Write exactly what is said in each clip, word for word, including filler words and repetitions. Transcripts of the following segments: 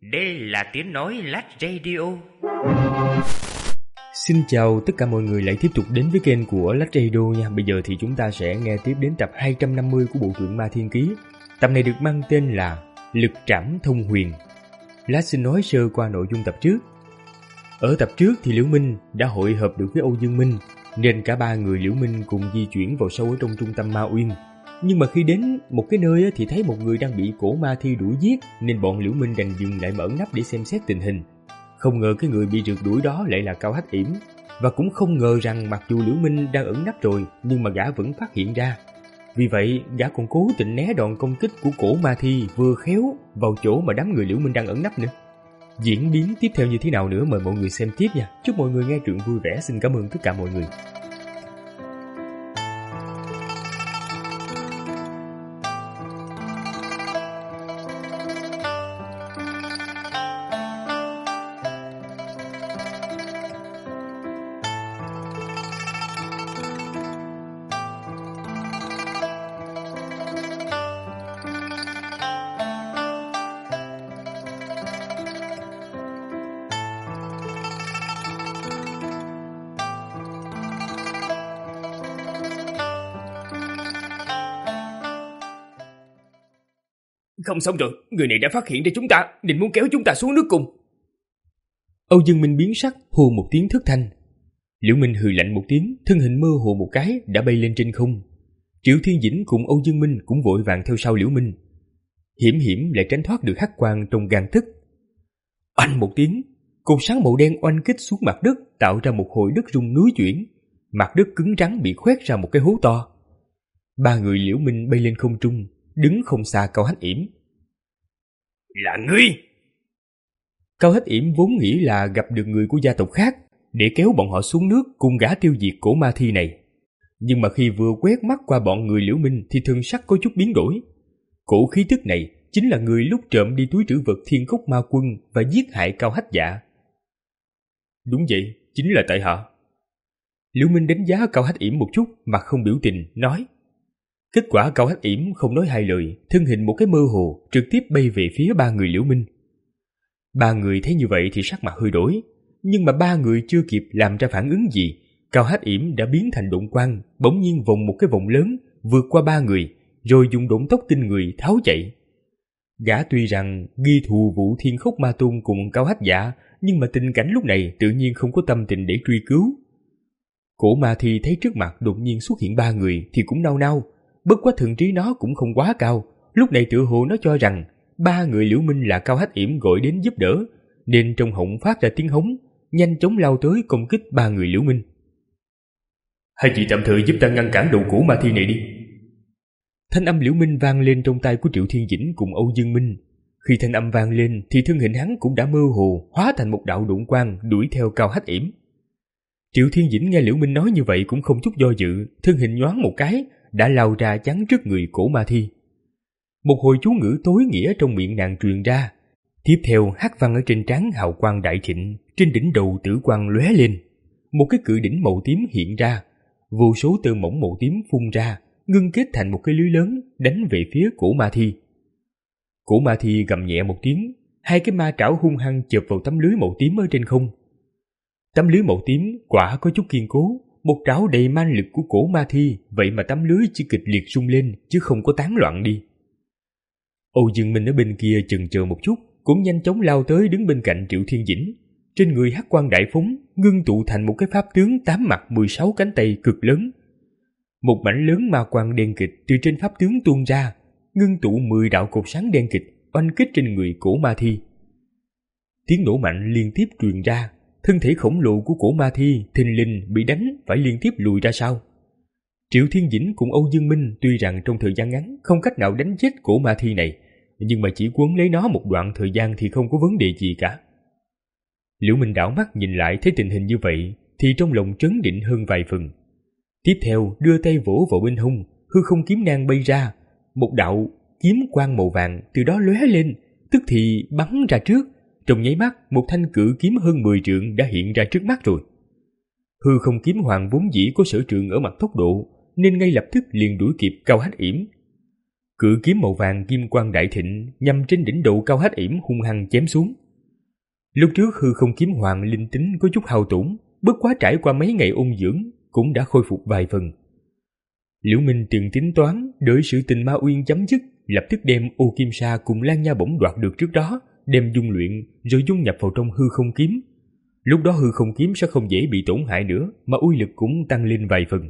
Đây là tiếng nói Lách Radio. Xin chào tất cả mọi người lại tiếp tục đến với kênh của Lách Radio nha. Bây giờ thì chúng ta sẽ nghe tiếp đến tập hai trăm năm mươi của bộ truyện Ma Thiên Ký. Tập này được mang tên là Lực Trảm Thông Huyền. Lách xin nói sơ qua nội dung tập trước. Ở tập trước thì Liễu Minh đã hội hợp được với Âu Dương Minh, nên cả ba người Liễu Minh cùng di chuyển vào sâu ở trong trung tâm Ma Uyên. Nhưng mà khi đến một cái nơi thì thấy một người đang bị cổ ma thi đuổi giết, nên bọn Liễu Minh đành dừng lại mở nắp để xem xét tình hình. Không ngờ cái người bị rượt đuổi đó lại là Cao Hách Yểm, và cũng không ngờ rằng mặc dù Liễu Minh đang ẩn nấp rồi nhưng mà gã vẫn phát hiện ra. Vì vậy gã còn cố tình né đòn công kích của cổ ma thi vừa khéo vào chỗ mà đám người Liễu Minh đang ẩn nấp nữa. Diễn biến tiếp theo như thế nào nữa mời mọi người xem tiếp nha. Chúc mọi người nghe truyện vui vẻ. Xin cảm ơn tất cả mọi người. Không xong rồi, người này đã phát hiện ra chúng ta, định muốn kéo chúng ta xuống nước cùng. Âu Dương Minh biến sắc, hô một tiếng thất thanh. Liễu Minh hừ lạnh một tiếng, thân hình mơ hồ một cái đã bay lên trên không. Triệu Thiên Dĩnh cùng Âu Dương Minh cũng vội vàng theo sau Liễu Minh, hiểm hiểm lại tránh thoát được hắc quang trong gang tấc. Oanh một tiếng, cột sáng màu đen oanh kích xuống mặt đất, tạo ra một hồi đất rung núi chuyển. Mặt đất cứng rắn bị khoét ra một cái hố to. Ba người Liễu Minh bay lên không trung, đứng không xa Cao Hách Yểm. Là ngươi! Cao Hách Yểm vốn nghĩ là gặp được người của gia tộc khác để kéo bọn họ xuống nước cùng gã tiêu diệt cổ ma thi này. Nhưng mà khi vừa quét mắt qua bọn người Liễu Minh thì thần sắc có chút biến đổi. Cổ khí tức này chính là người lúc trộm đi túi trữ vật Thiên Khốc Ma Quân và giết hại Cao Hách Dạ. Đúng vậy, chính là tại hạ. Liễu Minh đánh giá Cao Hách Yểm một chút, mặt không biểu tình, nói. Kết quả Cao Hách Yểm không nói hai lời, thân hình một cái mơ hồ trực tiếp bay về phía ba người Liễu Minh. Ba người thấy như vậy thì sắc mặt hơi đổi, nhưng mà ba người chưa kịp làm ra phản ứng gì, Cao Hách Yểm đã biến thành độn quang, bỗng nhiên vòng một cái vòng lớn vượt qua ba người, rồi dùng độn tốc kinh người tháo chạy. Gã tuy rằng ghi thù vụ Thiên Khốc Ma Tôn cùng Cao Hách Dạ, nhưng mà tình cảnh lúc này tự nhiên không có tâm tình để truy cứu. Cổ ma thi thấy trước mặt đột nhiên xuất hiện ba người thì cũng nao nao. Bất quá thần trí nó cũng không quá cao, lúc này tựa hồ nó cho rằng ba người Liễu Minh là Cao Hách Yểm gọi đến giúp đỡ, nên trong họng phát ra tiếng hống, nhanh chóng lao tới công kích ba người Liễu Minh. Hai chị tạm thời giúp ta ngăn cản đầu cổ ma thi này đi. Thanh âm Liễu Minh vang lên trong tai của Triệu Thiên Dĩnh cùng Âu Dương Minh. Khi thanh âm vang lên thì thân hình hắn cũng đã mơ hồ hóa thành một đạo độn quang đuổi theo Cao Hách Yểm. Triệu Thiên Dĩnh nghe Liễu Minh nói như vậy cũng không chút do dự, thân hình nhoáng một cái đã lao ra chắn trước người cổ ma thi. Một hồi chú ngữ tối nghĩa trong miệng nàng truyền ra. Tiếp theo hắc văn ở trên trán hào quang đại thịnh, trên đỉnh đầu tử quang lóe lên. Một cái cự đỉnh màu tím hiện ra, vô số tơ mỏng màu tím phun ra, ngưng kết thành một cái lưới lớn đánh về phía cổ ma thi. Cổ ma thi gầm nhẹ một tiếng, hai cái ma trảo hung hăng chộp vào tấm lưới màu tím ở trên không. Tấm lưới màu tím quả có chút kiên cố. Một trảo đầy man lực của cổ ma thi, vậy mà tấm lưới chỉ kịch liệt rung lên chứ không có tán loạn đi. Âu Dương Minh ở bên kia chần chờ một chút, cũng nhanh chóng lao tới đứng bên cạnh Triệu Thiên Dĩnh. Trên người hắc quang đại phóng, ngưng tụ thành một cái pháp tướng tám mặt mười sáu cánh tay cực lớn. Một mảnh lớn ma quang đen kịch từ trên pháp tướng tuôn ra, ngưng tụ mười đạo cột sáng đen kịch oanh kích trên người cổ ma thi. Tiếng nổ mạnh liên tiếp truyền ra. Thân thể khổng lồ của cổ ma thi thình lình bị đánh phải liên tiếp lùi ra sau. Triệu Thiên Dĩnh cùng Âu Dương Minh tuy rằng trong thời gian ngắn không cách nào đánh chết cổ ma thi này, nhưng mà chỉ quấn lấy nó một đoạn thời gian thì không có vấn đề gì cả. Liễu Minh đảo mắt nhìn lại thấy tình hình như vậy thì trong lòng trấn định hơn vài phần. Tiếp theo đưa tay vỗ vào bên hông, hư không kiếm nang bay ra, một đạo kiếm quang màu vàng từ đó lóe lên, tức thì bắn ra trước. Trong nháy mắt, một thanh cự kiếm hơn mười trượng đã hiện ra trước mắt rồi. Hư không kiếm hoàng vốn dĩ có sở trường ở mặt tốc độ, nên ngay lập tức liền đuổi kịp Cao Hách Yểm. Cự kiếm màu vàng kim quang đại thịnh nhằm trên đỉnh đầu Cao Hách Yểm hung hăng chém xuống. Lúc trước hư không kiếm hoàng linh tính có chút hao tổn, bất quá trải qua mấy ngày ôn dưỡng cũng đã khôi phục vài phần. Liễu Minh từng tính toán đợi sự tình Ma Uyên chấm dứt, lập tức đem ô kim sa cùng Lan Nha bổng đoạt được trước đó, đem dung luyện rồi dung nhập vào trong hư không kiếm. Lúc đó hư không kiếm sẽ không dễ bị tổn hại nữa, mà uy lực cũng tăng lên vài phần.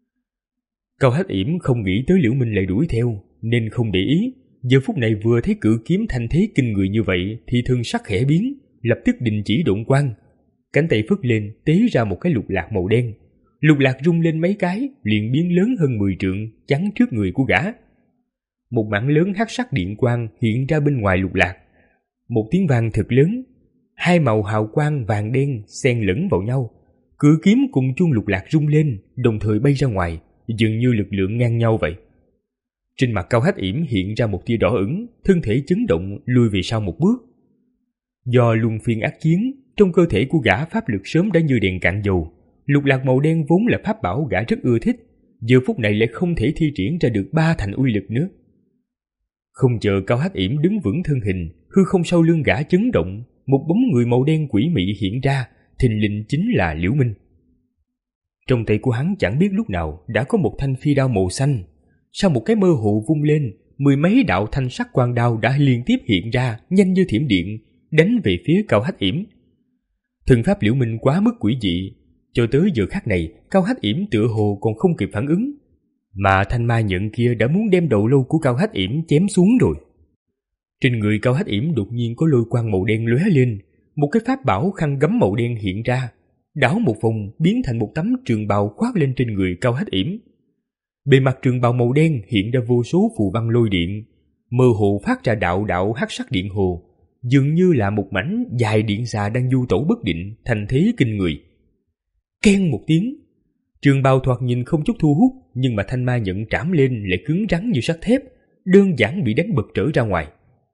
Cao Hách Yểm không nghĩ tới Liễu Minh lại đuổi theo, nên không để ý. Giờ phút này vừa thấy cự kiếm thanh thế kinh người như vậy thì thân sắc khẽ biến, lập tức đình chỉ động quang. Cánh tay phất lên tế ra một cái lục lạc màu đen. Lục lạc rung lên mấy cái liền biến lớn hơn mười trượng, chắn trước người của gã. Một mảng lớn hắc sắc điện quang hiện ra bên ngoài lục lạc. Một tiếng vang thật lớn, hai màu hào quang vàng đen xen lẫn vào nhau. Cự kiếm cùng chuông lục lạc rung lên, đồng thời bay ra ngoài, dường như lực lượng ngang nhau vậy. Trên mặt Cao Hách Yểm hiện ra một tia đỏ ửng, thân thể chấn động lùi về sau một bước. Do luân phiên ác chiến, trong cơ thể của gã pháp lực sớm đã như đèn cạn dầu. Lục lạc màu đen vốn là pháp bảo gã rất ưa thích, giờ phút này lại không thể thi triển ra được ba thành uy lực nữa. Không chờ Cao Hách Yểm đứng vững thân hình, hư không sau lưng gã chấn động, một bóng người màu đen quỷ mị hiện ra, thình lình chính là Liễu Minh. Trong tay của hắn chẳng biết lúc nào đã có một thanh phi đao màu xanh. Sau một cái mơ hồ vung lên, mười mấy đạo thanh sắc quang đao đã liên tiếp hiện ra, nhanh như thiểm điện, đánh về phía Cao Hách Yểm. Thần pháp Liễu Minh quá mức quỷ dị, cho tới giờ khắc này, Cao Hách Yểm tựa hồ còn không kịp phản ứng, mà thanh ma nhận kia đã muốn đem đầu lâu của Cao Hách Yểm chém xuống rồi. Trên người Cao Hách Yểm đột nhiên có lôi quang màu đen lóe lên, một cái pháp bảo khăn gấm màu đen hiện ra, đảo một vòng biến thành một tấm trường bào khoác lên trên người Cao Hách Yểm. Bề mặt trường bào màu đen hiện ra vô số phù văn lôi điện, mơ hồ phát ra đạo đạo hắc sắc điện hồ, dường như là một mảnh dài điện xà đang du tẩu bất định, thành thế kinh người. Keng một tiếng, trường bào thoạt nhìn không chút thu hút, nhưng mà thanh ma nhận trảm lên lại cứng rắn như sắt thép, đơn giản bị đánh bật trở ra ngoài.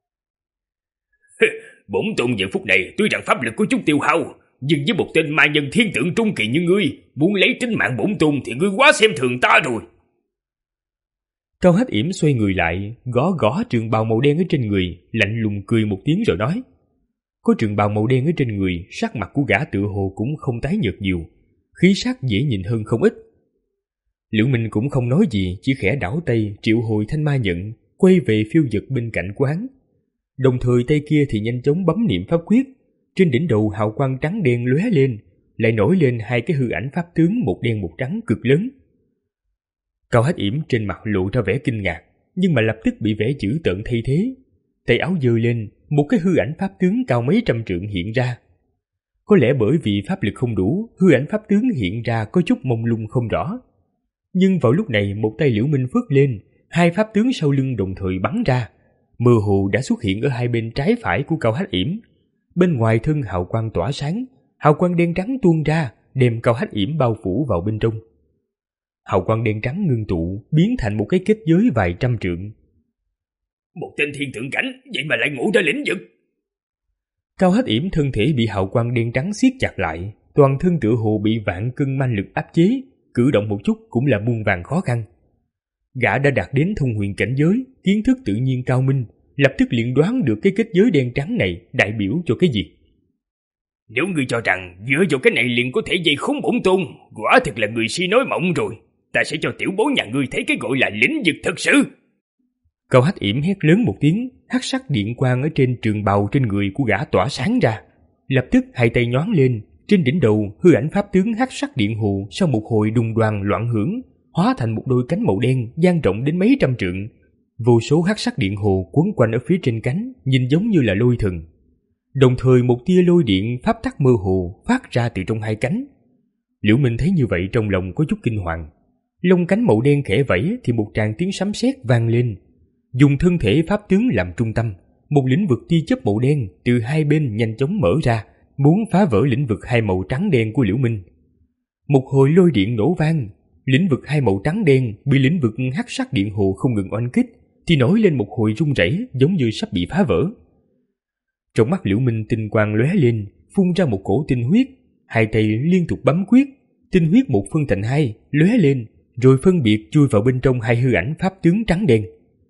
Bổn tôn giờ phút này tuy rằng pháp lực có chút tiêu hao, nhưng với một tên ma nhân thiên tượng trung kỳ như ngươi, muốn lấy tính mạng bổn tôn thì ngươi quá xem thường ta rồi. Cao Hách Yểm xoay người lại, gõ gõ trường bào màu đen ở trên người, lạnh lùng cười một tiếng rồi nói. Có trường bào màu đen ở trên người, sắc mặt của gã tựa hồ cũng không tái nhợt nhiều, khí sắc dễ nhìn hơn không ít. Liễu Minh cũng không nói gì, chỉ khẽ đảo tay triệu hồi thanh ma nhận, quay về phiêu dật bên cạnh quán. Đồng thời tay kia thì nhanh chóng bấm niệm pháp quyết, trên đỉnh đầu hào quang trắng đen lóe lên, lại nổi lên hai cái hư ảnh pháp tướng một đen một trắng cực lớn. Cao Hách Yểm trên mặt lộ ra vẻ kinh ngạc, nhưng mà lập tức bị vẻ dữ tợn thay thế. Tay áo giơ lên, một cái hư ảnh pháp tướng cao mấy trăm trượng hiện ra. Có lẽ bởi vì pháp lực không đủ, hư ảnh pháp tướng hiện ra có chút mông lung không rõ. Nhưng vào lúc này một tay Liễu Minh phất lên, hai pháp tướng sau lưng đồng thời bắn ra, mơ hồ đã xuất hiện ở hai bên trái phải của Cao Hách Yểm. Bên ngoài thân hào quang tỏa sáng, hào quang đen trắng tuôn ra, đem Cao Hách Yểm bao phủ vào bên trong. Hào quang đen trắng ngưng tụ, biến thành một cái kết giới vài trăm trượng. Một tên thiên thượng cảnh, vậy mà lại ngủ ra lĩnh vực. Cao Hách Yểm thân thể bị hào quang đen trắng siết chặt lại, toàn thân tựa hồ bị vạn cân man lực áp chế, cử động một chút cũng là muôn vàn khó khăn. Gã đã đạt đến thông huyền cảnh giới, kiến thức tự nhiên cao minh, lập tức liền đoán được cái kết giới đen trắng này đại biểu cho cái gì. Nếu ngươi cho rằng dựa vào cái này liền có thể dây khốn bổn tôn, quả thực là người si nói mộng rồi. Ta sẽ cho tiểu bối nhà ngươi thấy cái gọi là lĩnh vực thật sự. Cao Hách Yểm hét lớn một tiếng, hắc sắc điện quang ở trên trường bào trên người của gã tỏa sáng ra. Lập tức hai tay nhoáng lên, trên đỉnh đầu hư ảnh pháp tướng hắc sắc điện hồ sau một hồi đùng đoàng loạn hưởng, hóa thành một đôi cánh màu đen dang rộng đến mấy trăm trượng. Vô số hắc sắc điện hồ quấn quanh ở phía trên cánh, nhìn giống như là lôi thần. Đồng thời một tia lôi điện pháp tắc mơ hồ phát ra từ trong hai cánh. Liễu Minh thấy như vậy trong lòng có chút kinh hoàng. Lông cánh màu đen khẽ vẫy thì một tràng tiếng sấm sét vang lên. Dùng thân thể pháp tướng làm trung tâm, một lĩnh vực tia chớp màu đen từ hai bên nhanh chóng mở ra, muốn phá vỡ lĩnh vực hai màu trắng đen của Liễu Minh. Một hồi lôi điện nổ vang, lĩnh vực hai màu trắng đen bị lĩnh vực hắc sắc điện hồ không ngừng oanh kích, thì nổi lên một hồi rung rẩy giống như sắp bị phá vỡ. Trong mắt Liễu Minh tinh quang lóe lên, phun ra một cổ tinh huyết, hai tay liên tục bấm quyết, tinh huyết một phân thành hai, lóe lên, rồi phân biệt chui vào bên trong hai hư ảnh pháp tướng trắng đen.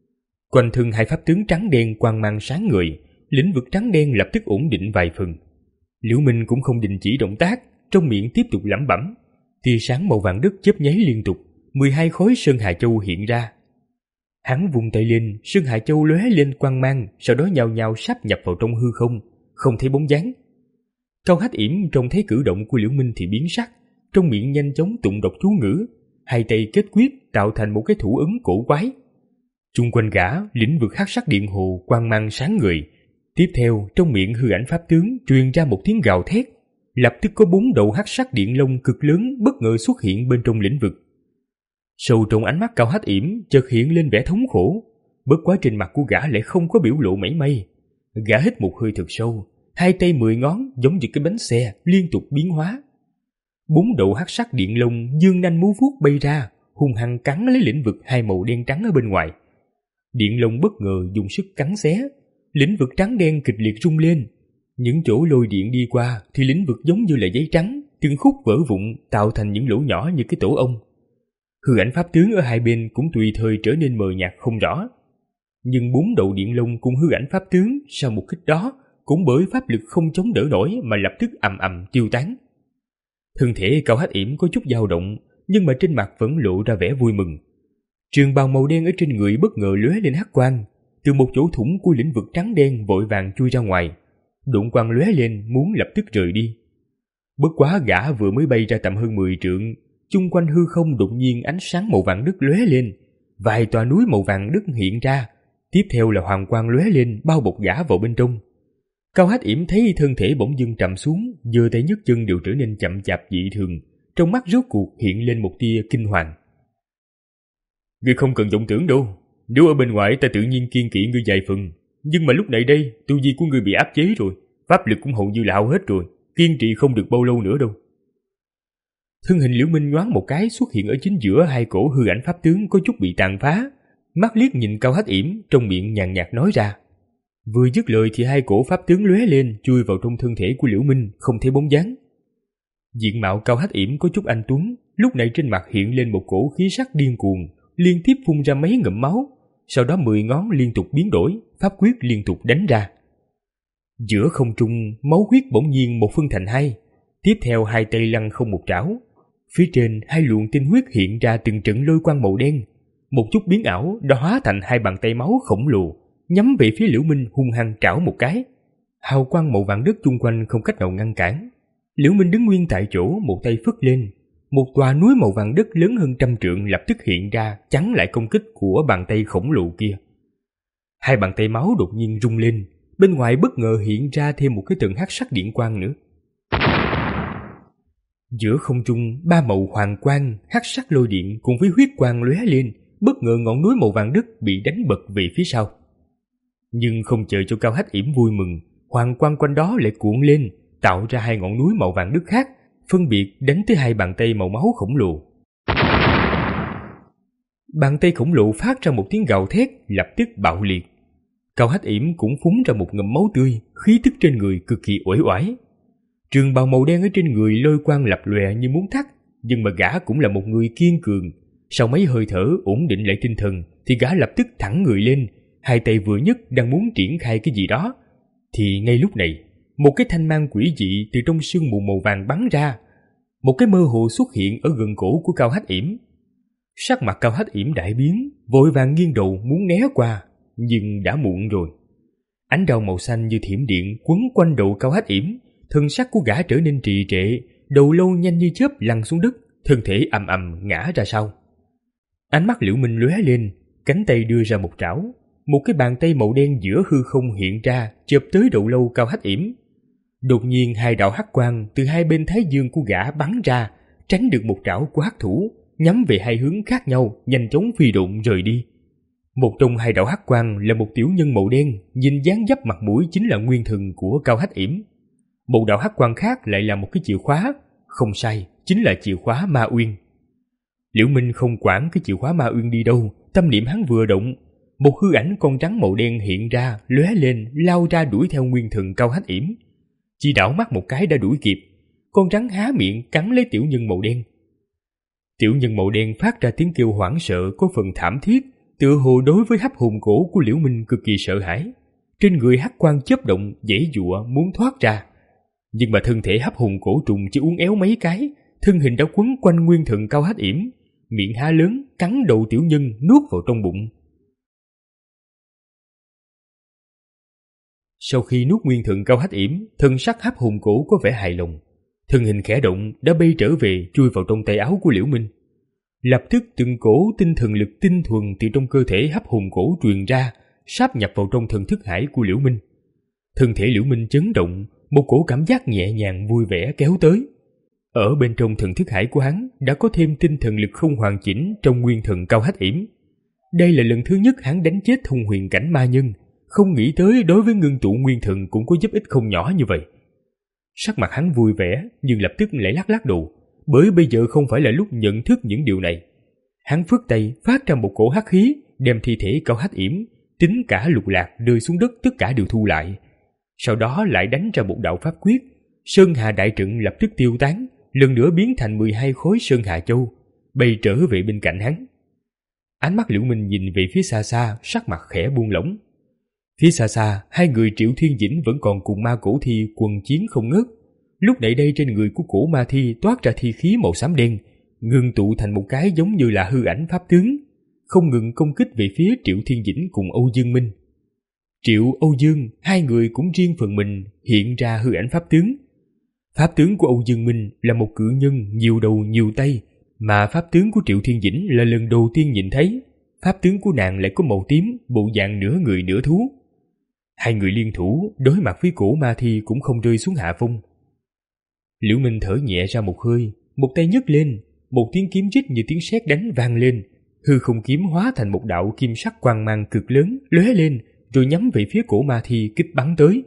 Quanh thân hai pháp tướng trắng đen quang mang sáng ngời, lĩnh vực trắng đen lập tức ổn định vài phần. Liễu Minh cũng không đình chỉ động tác, trong miệng tiếp tục lẩm bẩm. Tia sáng màu vàng đất chớp nháy liên tục, mười hai khối sơn hà châu hiện ra. Hắn vung tay lên, sơn hà châu lóe lên quang mang, sau đó nhào nhào sáp nhập vào trong hư không, không thấy bóng dáng. Cao Hách Yểm trông thấy cử động của Liễu Minh thì biến sắc, trong miệng nhanh chóng tụng đọc chú ngữ, hai tay kết quyết tạo thành một cái thủ ấn cổ quái. Chung quanh gã, lĩnh vực hắc sắc điện hồ quang mang sáng ngời. Tiếp theo, trong miệng hư ảnh pháp tướng truyền ra một tiếng gào thét, lập tức có bốn đầu hắc sắc điện lông cực lớn bất ngờ xuất hiện bên trong lĩnh vực. Sâu trong ánh mắt Cao Hách Yểm chợt hiện lên vẻ thống khổ, bất quá trên mặt của gã lại không có biểu lộ mảy may. Gã hít một hơi thật sâu, hai tay mười ngón giống như cái bánh xe liên tục biến hóa. Bốn đầu hắc sắc điện lông dương nanh múa vuốt bay ra, hung hăng cắn lấy lĩnh vực hai màu đen trắng ở bên ngoài. Điện lông bất ngờ dùng sức cắn xé, lĩnh vực trắng đen kịch liệt rung lên. Những chỗ lôi điện đi qua thì lĩnh vực giống như là giấy trắng, từng khúc vỡ vụn tạo thành những lỗ nhỏ như cái tổ ong. Hư ảnh pháp tướng ở hai bên cũng tùy thời trở nên mờ nhạt không rõ. Nhưng bốn đầu điện lông cùng hư ảnh pháp tướng sau một kích đó cũng bởi pháp lực không chống đỡ nổi mà lập tức ầm ầm tiêu tán. Thân thể Cao Hách Yểm có chút dao động, nhưng mà trên mặt vẫn lộ ra vẻ vui mừng. Trường bào màu đen ở trên người bất ngờ lóe lên hắc quang, từ một chỗ thủng của lĩnh vực trắng đen vội vàng chui ra ngoài. Đụng quang lóe lên muốn lập tức rời đi. Bất quá gã vừa mới bay ra tầm hơn mười trượng, chung quanh hư không đột nhiên ánh sáng màu vàng đất lóe lên, vài tòa núi màu vàng đất hiện ra, tiếp theo là hoàng quang lóe lên bao bọc gã vào bên trong. Cao Hách Yểm thấy thân thể bỗng dưng trầm xuống, giơ tay nhấc chân đều trở nên chậm chạp dị thường, trong mắt rốt cuộc hiện lên một tia kinh hoàng. Ngươi không cần vọng tưởng đâu, nếu ở bên ngoài ta tự nhiên kiên kỵ ngươi vài phần, nhưng mà lúc này đây tu vi của ngươi bị áp chế rồi, pháp lực cũng hầu như là hao hết rồi, kiên trì không được bao lâu nữa đâu. Thân hình Liễu Minh nhoáng một cái xuất hiện ở chính giữa hai cổ hư ảnh pháp tướng có chút bị tàn phá, mắt liếc nhìn Cao Hách Yểm, trong miệng nhàn nhạt nói ra. Vừa dứt lời thì hai cổ pháp tướng lóe lên chui vào trong thân thể của Liễu Minh, không thấy bóng dáng. Diện mạo Cao Hách Yểm có chút anh tuấn, lúc này trên mặt hiện lên một cổ khí sắc điên cuồng, liên tiếp phun ra mấy ngụm máu, sau đó mười ngón liên tục biến đổi, pháp quyết liên tục đánh ra. Giữa không trung, máu huyết bỗng nhiên một phân thành hai, tiếp theo hai tay lăn không một trảo, phía trên hai luồng tinh huyết hiện ra từng trận lôi quang màu đen, một chút biến ảo đã hóa thành hai bàn tay máu khổng lồ, nhắm về phía Liễu Minh hung hăng trảo một cái. Hào quang màu vàng đất chung quanh không cách nào ngăn cản. Liễu Minh đứng nguyên tại chỗ, một tay phất lên, một tòa núi màu vàng đất lớn hơn trăm trượng lập tức hiện ra chắn lại công kích của bàn tay khổng lồ kia. Hai bàn tay máu đột nhiên rung lên, bên ngoài bất ngờ hiện ra thêm một cái tầng hắc sắc điện quang nữa. Giữa không trung, ba màu hoàng quang, hắc sắc lôi điện cùng với huyết quang lóe lên, bất ngờ ngọn núi màu vàng đất bị đánh bật về phía sau. Nhưng không chờ cho Cao Hách Yểm vui mừng, hoàng quang quanh đó lại cuộn lên, tạo ra hai ngọn núi màu vàng đất khác, phân biệt đánh tới hai bàn tay màu máu khổng lồ. Bàn tay khổng lồ phát ra một tiếng gào thét, lập tức bạo liệt. Cao Hách Yểm cũng phúng ra một ngụm máu tươi, khí tức trên người cực kỳ uể oải. Trường bào màu đen ở trên người lôi quang lập lòe như muốn thắt, nhưng mà gã cũng là một người kiên cường. Sau mấy hơi thở ổn định lại tinh thần, thì gã lập tức thẳng người lên, hai tay vừa nhấc đang muốn triển khai cái gì đó, thì ngay lúc này một cái thanh mang quỷ dị từ trong sương mù màu vàng bắn ra, một cái mơ hồ xuất hiện ở gần cổ của Cao Hách Yểm. Sắc mặt Cao Hách Yểm đại biến, vội vàng nghiêng đầu muốn né qua, nhưng đã muộn rồi. Ánh đao màu xanh như thiểm điện quấn quanh đầu Cao Hách Yểm, thân sắc của gã trở nên trì trệ, đầu lâu nhanh như chớp lăn xuống đất, thân thể ầm ầm ngã ra sau. Ánh mắt Liễu Minh lóe lên, cánh tay đưa ra một trảo, một cái bàn tay màu đen giữa hư không hiện ra, chộp tới đầu lâu Cao Hách Yểm. Đột nhiên hai đạo hắc quang từ hai bên thái dương của gã bắn ra, tránh được một trảo của hắc thủ, nhắm về hai hướng khác nhau, nhanh chóng phi độn rời đi. Một trong hai đạo hắc quang là một tiểu nhân màu đen, nhìn dáng dấp mặt mũi chính là nguyên thần của Cao Hách Yểm. Một đạo hắc quang khác lại là một cái chìa khóa, không sai, chính là chìa khóa Ma Uyên. Liễu Minh không quản cái chìa khóa Ma Uyên đi đâu, tâm niệm hắn vừa động, một hư ảnh con rắn màu đen hiện ra, lóe lên, lao ra đuổi theo nguyên thần Cao Hách Yểm. Chỉ đảo mắt một cái đã đuổi kịp, con rắn há miệng cắn lấy tiểu nhân màu đen. Tiểu nhân màu đen phát ra tiếng kêu hoảng sợ có phần thảm thiết, tựa hồ đối với hấp hồn cổ của Liễu Minh cực kỳ sợ hãi. Trên người hắc quang chớp động, giãy giụa muốn thoát ra. Nhưng mà thân thể hấp hồn cổ trùng chỉ uốn éo mấy cái, thân hình đã quấn quanh nguyên thần Cao Hách Yểm, miệng há lớn cắn đầu tiểu nhân nuốt vào trong bụng. Sau khi nuốt nguyên thần Cao Hách Yểm, thân sắc hấp hồn cổ có vẻ hài lòng, thân hình khẽ động đã bay trở về, chui vào trong tay áo của Liễu Minh. Lập tức từng cổ tinh thần lực tinh thuần từ trong cơ thể hấp hồn cổ truyền ra, sáp nhập vào trong thần thức hải của Liễu Minh. Thân thể Liễu Minh chấn động, một cổ cảm giác nhẹ nhàng vui vẻ kéo tới. Ở bên trong thần thức hải của hắn đã có thêm tinh thần lực không hoàn chỉnh trong nguyên thần Cao Hách Yểm. Đây là lần thứ nhất hắn đánh chết thông huyền cảnh ma nhân, không nghĩ tới đối với ngưng tụ nguyên thần cũng có giúp ích không nhỏ như vậy. Sắc mặt hắn vui vẻ nhưng lập tức lại lắc lắc đầu, bởi bây giờ không phải là lúc nhận thức những điều này. Hắn phất tay phát ra một cổ hắc khí, đem thi thể Cao Hách Yểm, tính cả Lục Lạc rơi xuống đất tất cả đều thu lại. Sau đó lại đánh ra một đạo pháp quyết, Sơn Hà đại trận lập tức tiêu tán, lần nữa biến thành mười hai khối Sơn Hà Châu, bay trở về bên cạnh hắn. Ánh mắt Liễu Minh nhìn về phía xa xa, sắc mặt khẽ buông lỏng. Phía xa xa, hai người Triệu Thiên Dĩnh vẫn còn cùng ma cổ thi quần chiến không ngớt. Lúc nãy đây trên người của cổ ma thi toát ra thi khí màu xám đen, ngưng tụ thành một cái giống như là hư ảnh pháp tướng, không ngừng công kích về phía Triệu Thiên Dĩnh cùng Âu Dương Minh. Triệu, Âu Dương, hai người cũng riêng phần mình hiện ra hư ảnh pháp tướng. Pháp tướng của Âu Dương Minh là một cự nhân nhiều đầu nhiều tay, mà pháp tướng của Triệu Thiên Dĩnh là lần đầu tiên nhìn thấy. Pháp tướng của nàng lại có màu tím, bộ dạng nửa người nửa thú. Hai người liên thủ đối mặt với cổ ma thi cũng không rơi xuống hạ phong. Liễu Minh thở nhẹ ra một hơi, một tay nhấc lên, một tiếng kiếm rít như tiếng sét đánh vang lên, hư không kiếm hóa thành một đạo kim sắc quang mang cực lớn lóe lên, rồi nhắm về phía cổ ma thi kích bắn tới.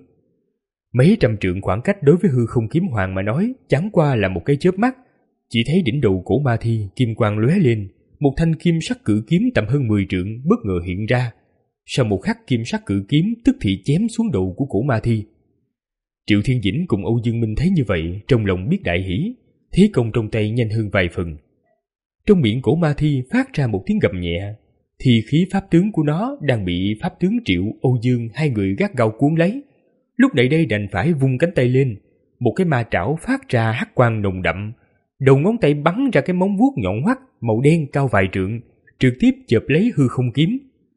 Mấy trăm trượng khoảng cách đối với hư không kiếm hoàng mà nói chẳng qua là một cái chớp mắt, chỉ thấy đỉnh đầu cổ ma thi kim quang lóe lên, một thanh kim sắc cự kiếm tầm hơn mười trượng bất ngờ hiện ra. Sau một khắc kim sắc cự kiếm tức thì chém xuống đầu của cổ ma thi. Triệu Thiên Dĩnh cùng Âu Dương Minh thấy như vậy, trong lòng biết đại hỉ, thế công trong tay nhanh hơn vài phần. Trong miệng cổ ma thi phát ra một tiếng gầm nhẹ, thì khí pháp tướng của nó đang bị pháp tướng Triệu, Âu Dương hai người gắt gao cuốn lấy. Lúc này đây đành phải vung cánh tay lên, một cái ma trảo phát ra hắc quang nồng đậm, đầu ngón tay bắn ra cái móng vuốt nhọn hoắt màu đen cao vài trượng, trực tiếp chộp lấy hư không kiếm.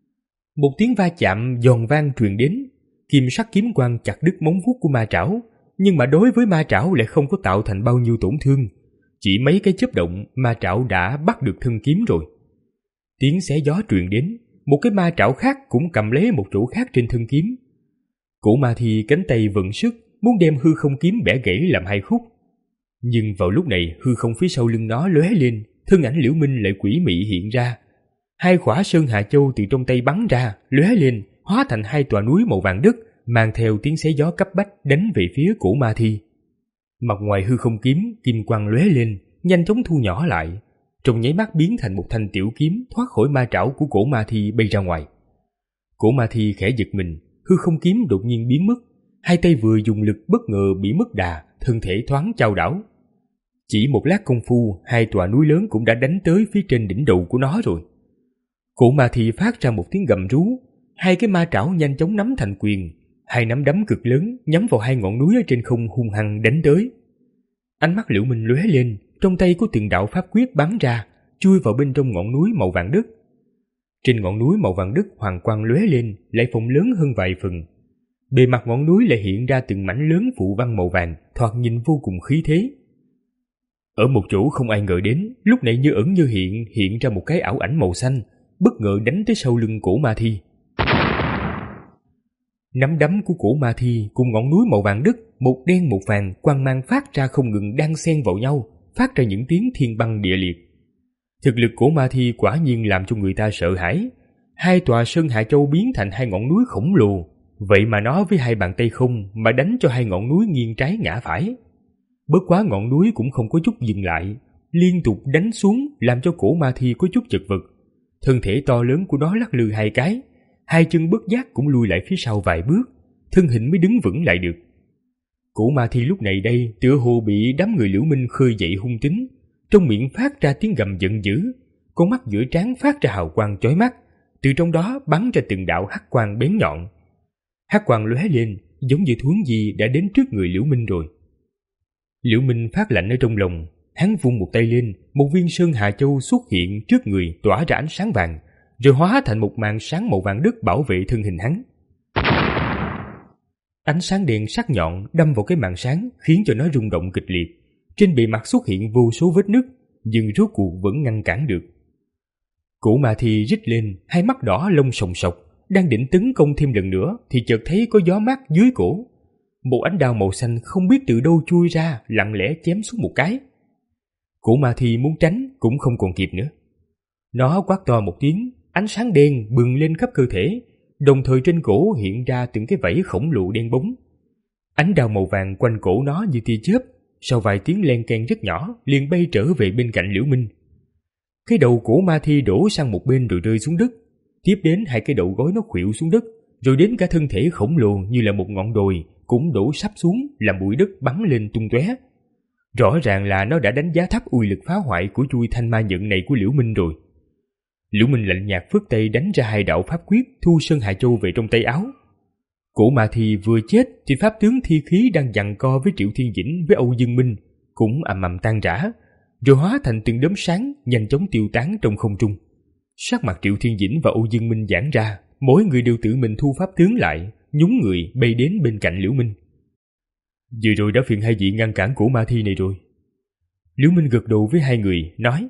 Một tiếng va chạm giòn vang truyền đến, kim sắc kiếm quang chặt đứt móng vuốt của ma trảo, nhưng mà đối với ma trảo lại không có tạo thành bao nhiêu tổn thương. Chỉ mấy cái chớp động, ma trảo đã bắt được thân kiếm rồi. Tiếng xé gió truyền đến, một cái ma trảo khác cũng cầm lấy một chỗ khác trên thân kiếm. Cổ ma thi cánh tay vận sức, muốn đem hư không kiếm bẻ gãy làm hai khúc. Nhưng vào lúc này hư không phía sau lưng nó lóe lên, thân ảnh Liễu Minh lại quỷ mị hiện ra. Hai khỏa Sơn Hà Châu từ trong tay bắn ra, lóe lên, hóa thành hai tòa núi màu vàng đất, mang theo tiếng xé gió cấp bách đánh về phía cổ ma thi. Mặt ngoài hư không kiếm, kim quang lóe lên, nhanh chóng thu nhỏ lại, trong nháy mắt biến thành một thanh tiểu kiếm thoát khỏi ma trảo của cổ ma thi bay ra ngoài. Cổ ma thi khẽ giật mình, hư không kiếm đột nhiên biến mất, hai tay vừa dùng lực bất ngờ bị mất đà, thân thể thoáng chao đảo. Chỉ một lát công phu, hai tòa núi lớn cũng đã đánh tới phía trên đỉnh đầu của nó rồi. Cổ ma thi phát ra một tiếng gầm rú, hai cái ma trảo nhanh chóng nắm thành quyền, hai nắm đấm cực lớn nhắm vào hai ngọn núi ở trên không hung hăng đánh tới. Ánh mắt Liễu Minh lóe lên, trong tay có từng đạo pháp quyết bắn ra, chui vào bên trong ngọn núi màu vàng đất. Trên ngọn núi màu vàng đất hoàng quang lóe lên, lại phồng lớn hơn vài phần. Bề mặt ngọn núi lại hiện ra từng mảnh lớn phụ văn màu vàng, thoạt nhìn vô cùng khí thế. Ở một chỗ không ai ngờ đến, lúc này như ẩn như hiện hiện ra một cái ảo ảnh màu xanh, bất ngờ đánh tới sau lưng cổ ma thi. Nắm đấm của cổ ma thi cùng ngọn núi màu vàng đất, một đen một vàng, quang mang phát ra không ngừng đan xen vào nhau, phát ra những tiếng thiên băng địa liệt. Thực lực cổ ma thi quả nhiên làm cho người ta sợ hãi. Hai tòa Sơn Hà Châu biến thành hai ngọn núi khổng lồ, vậy mà nó với hai bàn tay không mà đánh cho hai ngọn núi nghiêng trái ngã phải. Bất quá ngọn núi cũng không có chút dừng lại, liên tục đánh xuống làm cho cổ ma thi có chút chật vật. Thân thể to lớn của nó lắc lư hai cái, hai chân bất giác cũng lùi lại phía sau vài bước, thân hình mới đứng vững lại được. Cổ ma thi lúc này đây tựa hồ bị đám người Liễu Minh khơi dậy hung tính, trong miệng phát ra tiếng gầm giận dữ, con mắt giữa trán phát ra hào quang chói mắt, từ trong đó bắn ra từng đạo hắc quang bén nhọn. Hắc quang lóe lên, giống như thuấn gì đã đến trước người Liễu Minh rồi. Liễu Minh phát lạnh ở trong lòng, hắn vung một tay lên, một viên sơn hà châu xuất hiện trước người tỏa ra ánh sáng vàng, rồi hóa thành một màn sáng màu vàng đất bảo vệ thân hình hắn. Ánh sáng đèn sắc nhọn đâm vào cái màn sáng khiến cho nó rung động kịch liệt. Trên bề mặt xuất hiện vô số vết nứt, nhưng rốt cuộc vẫn ngăn cản được. Cổ ma thi rít lên, hai mắt đỏ lông sòng sọc, đang định tấn công thêm lần nữa thì chợt thấy có gió mát dưới cổ. Một ánh đao màu xanh không biết từ đâu chui ra, lặng lẽ chém xuống một cái. Cổ ma thi muốn tránh cũng không còn kịp nữa. Nó quát to một tiếng, ánh sáng đen bừng lên khắp cơ thể, đồng thời trên cổ hiện ra từng cái vảy khổng lồ đen bóng. Ánh đao màu vàng quanh cổ nó như tia chớp, sau vài tiếng len keng rất nhỏ liền bay trở về bên cạnh Liễu Minh. Cái đầu cổ ma thi đổ sang một bên rồi rơi xuống đất, tiếp đến hai cái đầu gối nó khuỵu xuống đất, rồi đến cả thân thể khổng lồ như là một ngọn đồi cũng đổ sắp xuống, làm bụi đất bắn lên tung tóe. Rõ ràng là nó đã đánh giá thấp uy lực phá hoại của chui thanh ma nhận này của Liễu Minh rồi. Liễu Minh lạnh nhạt phất tay đánh ra hai đạo pháp quyết, thu sơn hà châu về trong tay áo. Cổ ma thi vừa chết thì pháp tướng thi khí đang giằng co với Triệu Thiên Dĩnh với Âu Dương Minh cũng ầm ầm tan rã, rồi hóa thành từng đốm sáng nhanh chóng tiêu tán trong không trung. Sắc mặt Triệu Thiên Dĩnh và Âu Dương Minh giãn ra, mỗi người đều tự mình thu pháp tướng lại, nhún người bay đến bên cạnh Liễu Minh. Vừa rồi đã phiền hai vị ngăn cản cổ ma thi này rồi. Liễu Minh gật đầu với hai người, nói: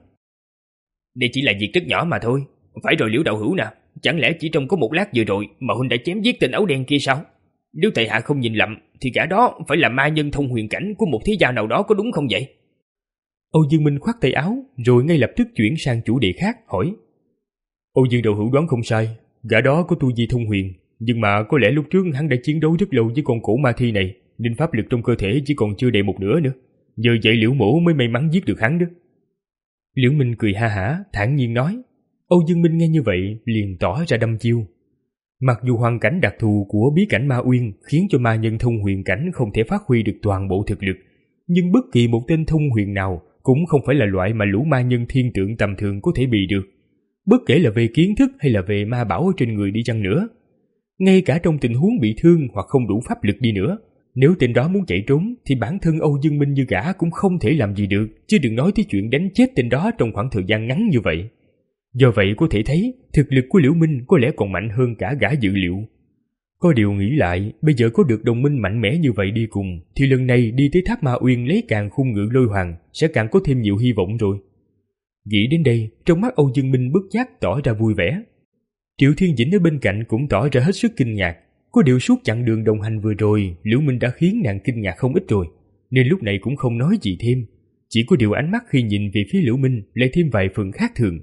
Đây chỉ là việc rất nhỏ mà thôi. Phải rồi Liễu đạo hữu nè, chẳng lẽ chỉ trong có một lát vừa rồi mà huynh đã chém giết tên áo đen kia sao? Nếu tại hạ không nhìn lầm thì gã đó phải là ma nhân thông huyền cảnh của một thế gia nào đó, có đúng không vậy? Âu Dương Minh khoát tay áo rồi ngay lập tức chuyển sang chủ đề khác, hỏi: Âu Dương đạo hữu đoán không sai, gã đó có tu vi thông huyền, nhưng mà có lẽ lúc trước hắn đã chiến đấu rất lâu với con cổ ma thi này, nên pháp lực trong cơ thể chỉ còn chưa đầy một nửa nữa. Giờ vậy Liễu mổ mới may mắn giết được hắn đó. Liễu Minh cười ha hả, thản nhiên nói. Âu Dương Minh nghe như vậy liền tỏ ra đăm chiêu. Mặc dù hoàn cảnh đặc thù của bí cảnh Ma Uyên khiến cho ma nhân thông huyền cảnh không thể phát huy được toàn bộ thực lực, nhưng bất kỳ một tên thông huyền nào cũng không phải là loại mà lũ ma nhân thiên tượng tầm thường có thể bị được, bất kể là về kiến thức hay là về ma bảo trên người đi chăng nữa. Ngay cả trong tình huống bị thương hoặc không đủ pháp lực đi nữa, nếu tên đó muốn chạy trốn thì bản thân Âu Dương Minh như gã cũng không thể làm gì được, chứ đừng nói tới chuyện đánh chết tên đó trong khoảng thời gian ngắn như vậy. Do vậy có thể thấy thực lực của Liễu Minh có lẽ còn mạnh hơn cả gã dự liệu. Có điều nghĩ lại, bây giờ có được đồng minh mạnh mẽ như vậy đi cùng thì lần này đi tới tháp Ma Uyên lấy càng khung ngự lôi hoàng sẽ càng có thêm nhiều hy vọng rồi. Nghĩ đến đây, trong mắt Âu Dương Minh bất giác tỏ ra vui vẻ. Triệu Thiên Dĩnh ở bên cạnh cũng tỏ ra hết sức kinh ngạc. Có điều suốt chặng đường đồng hành vừa rồi, Liễu Minh đã khiến nàng kinh ngạc không ít rồi, nên lúc này cũng không nói gì thêm. Chỉ có điều ánh mắt khi nhìn về phía Liễu Minh lại thêm vài phần khác thường.